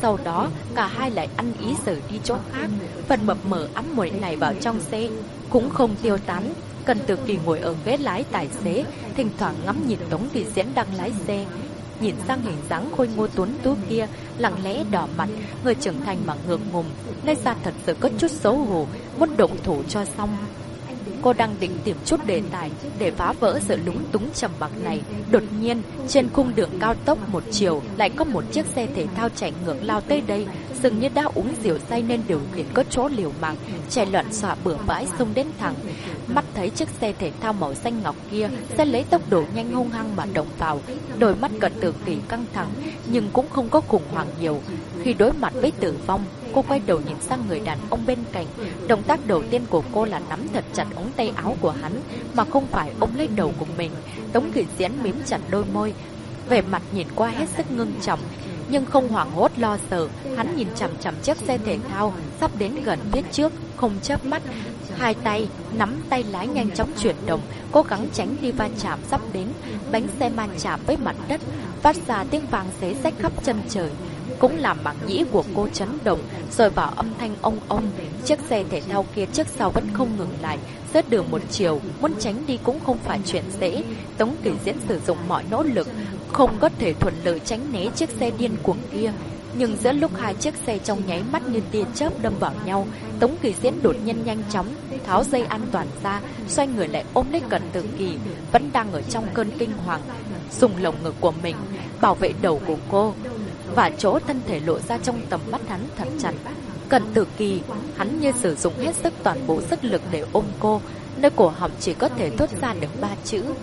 Sau đó, cả hai lại ăn ý rời đi chỗ khác. Phần mập mờ ấm muội này vào trong xe cũng không tiêu tán. Cận Tử Kỳ ngồi ở ghế lái tài xế, thỉnh thoảng ngắm nhìn Tống Kỳ Diễn đang lái xe. Nhìn sang hình dáng khôi ngô tuấn tú kia, lặng lẽ đỏ mặt, người trưởng thành mà ngượng ngùng, lẽ ra thật sự có chút xấu hổ, muốn động thủ cho xong. Cô đang định tìm chút đề tài để phá vỡ sự lúng túng trầm mặc này. Đột nhiên, trên khung đường cao tốc một chiều lại có một chiếc xe thể thao chạy ngược lao tới đây. Dường như đã uống rượu say nên điều khiển có chỗ liều mạng, chạy loạn xạ bừa bãi xông đến thẳng. Mắt thấy chiếc xe thể thao màu xanh ngọc kia sẽ lấy tốc độ nhanh hung hăng mà động vào. Đôi mắt Cận Tử Kỳ căng thẳng nhưng cũng không có khủng hoảng nhiều. Khi đối mặt với tử vong, cô quay đầu nhìn sang người đàn ông bên cạnh. Động tác đầu tiên của cô là nắm thật chặt ống tay áo của hắn, mà không phải ôm lấy đầu của mình. Tống Kỳ Diễn mím chặt đôi môi, vẻ mặt nhìn qua hết sức ngưng trọng, nhưng không hoảng hốt lo sợ. Hắn nhìn chằm chằm chiếc xe thể thao sắp đến gần phía trước, không chớp mắt. Hai tay nắm tay lái nhanh chóng chuyển động, cố gắng tránh đi va chạm sắp đến. Bánh xe va chạm với mặt đất, phát ra tiếng vang xé rách khắp chân trời, cũng làm mảng nhĩ của cô chấn động, rồi vào âm thanh ông ông. Chiếc xe thể thao kia trước sau vẫn không ngừng lại, rớt đường một chiều, muốn tránh đi cũng không phải chuyện dễ. Tống Kỳ Diễn sử dụng mọi nỗ lực, không có thể thuận lợi tránh né chiếc xe điên cuồng kia. Nhưng giữa lúc hai chiếc xe trong nháy mắt như tia chớp đâm vào nhau, Tống Kỳ Diễn đột nhiên nhanh chóng tháo dây an toàn ra, xoay người lại ôm lấy Cận Tử Kỳ, vẫn đang ở trong cơn kinh hoàng, dùng lồng ngực của mình bảo vệ đầu của cô và chỗ thân thể lộ ra trong tầm mắt hắn thật chặt. Cận Tử Kỳ, hắn như sử dụng hết sức toàn bộ sức lực để ôm cô, nơi cổ họng chỉ có thể thốt ra được 3 chữ: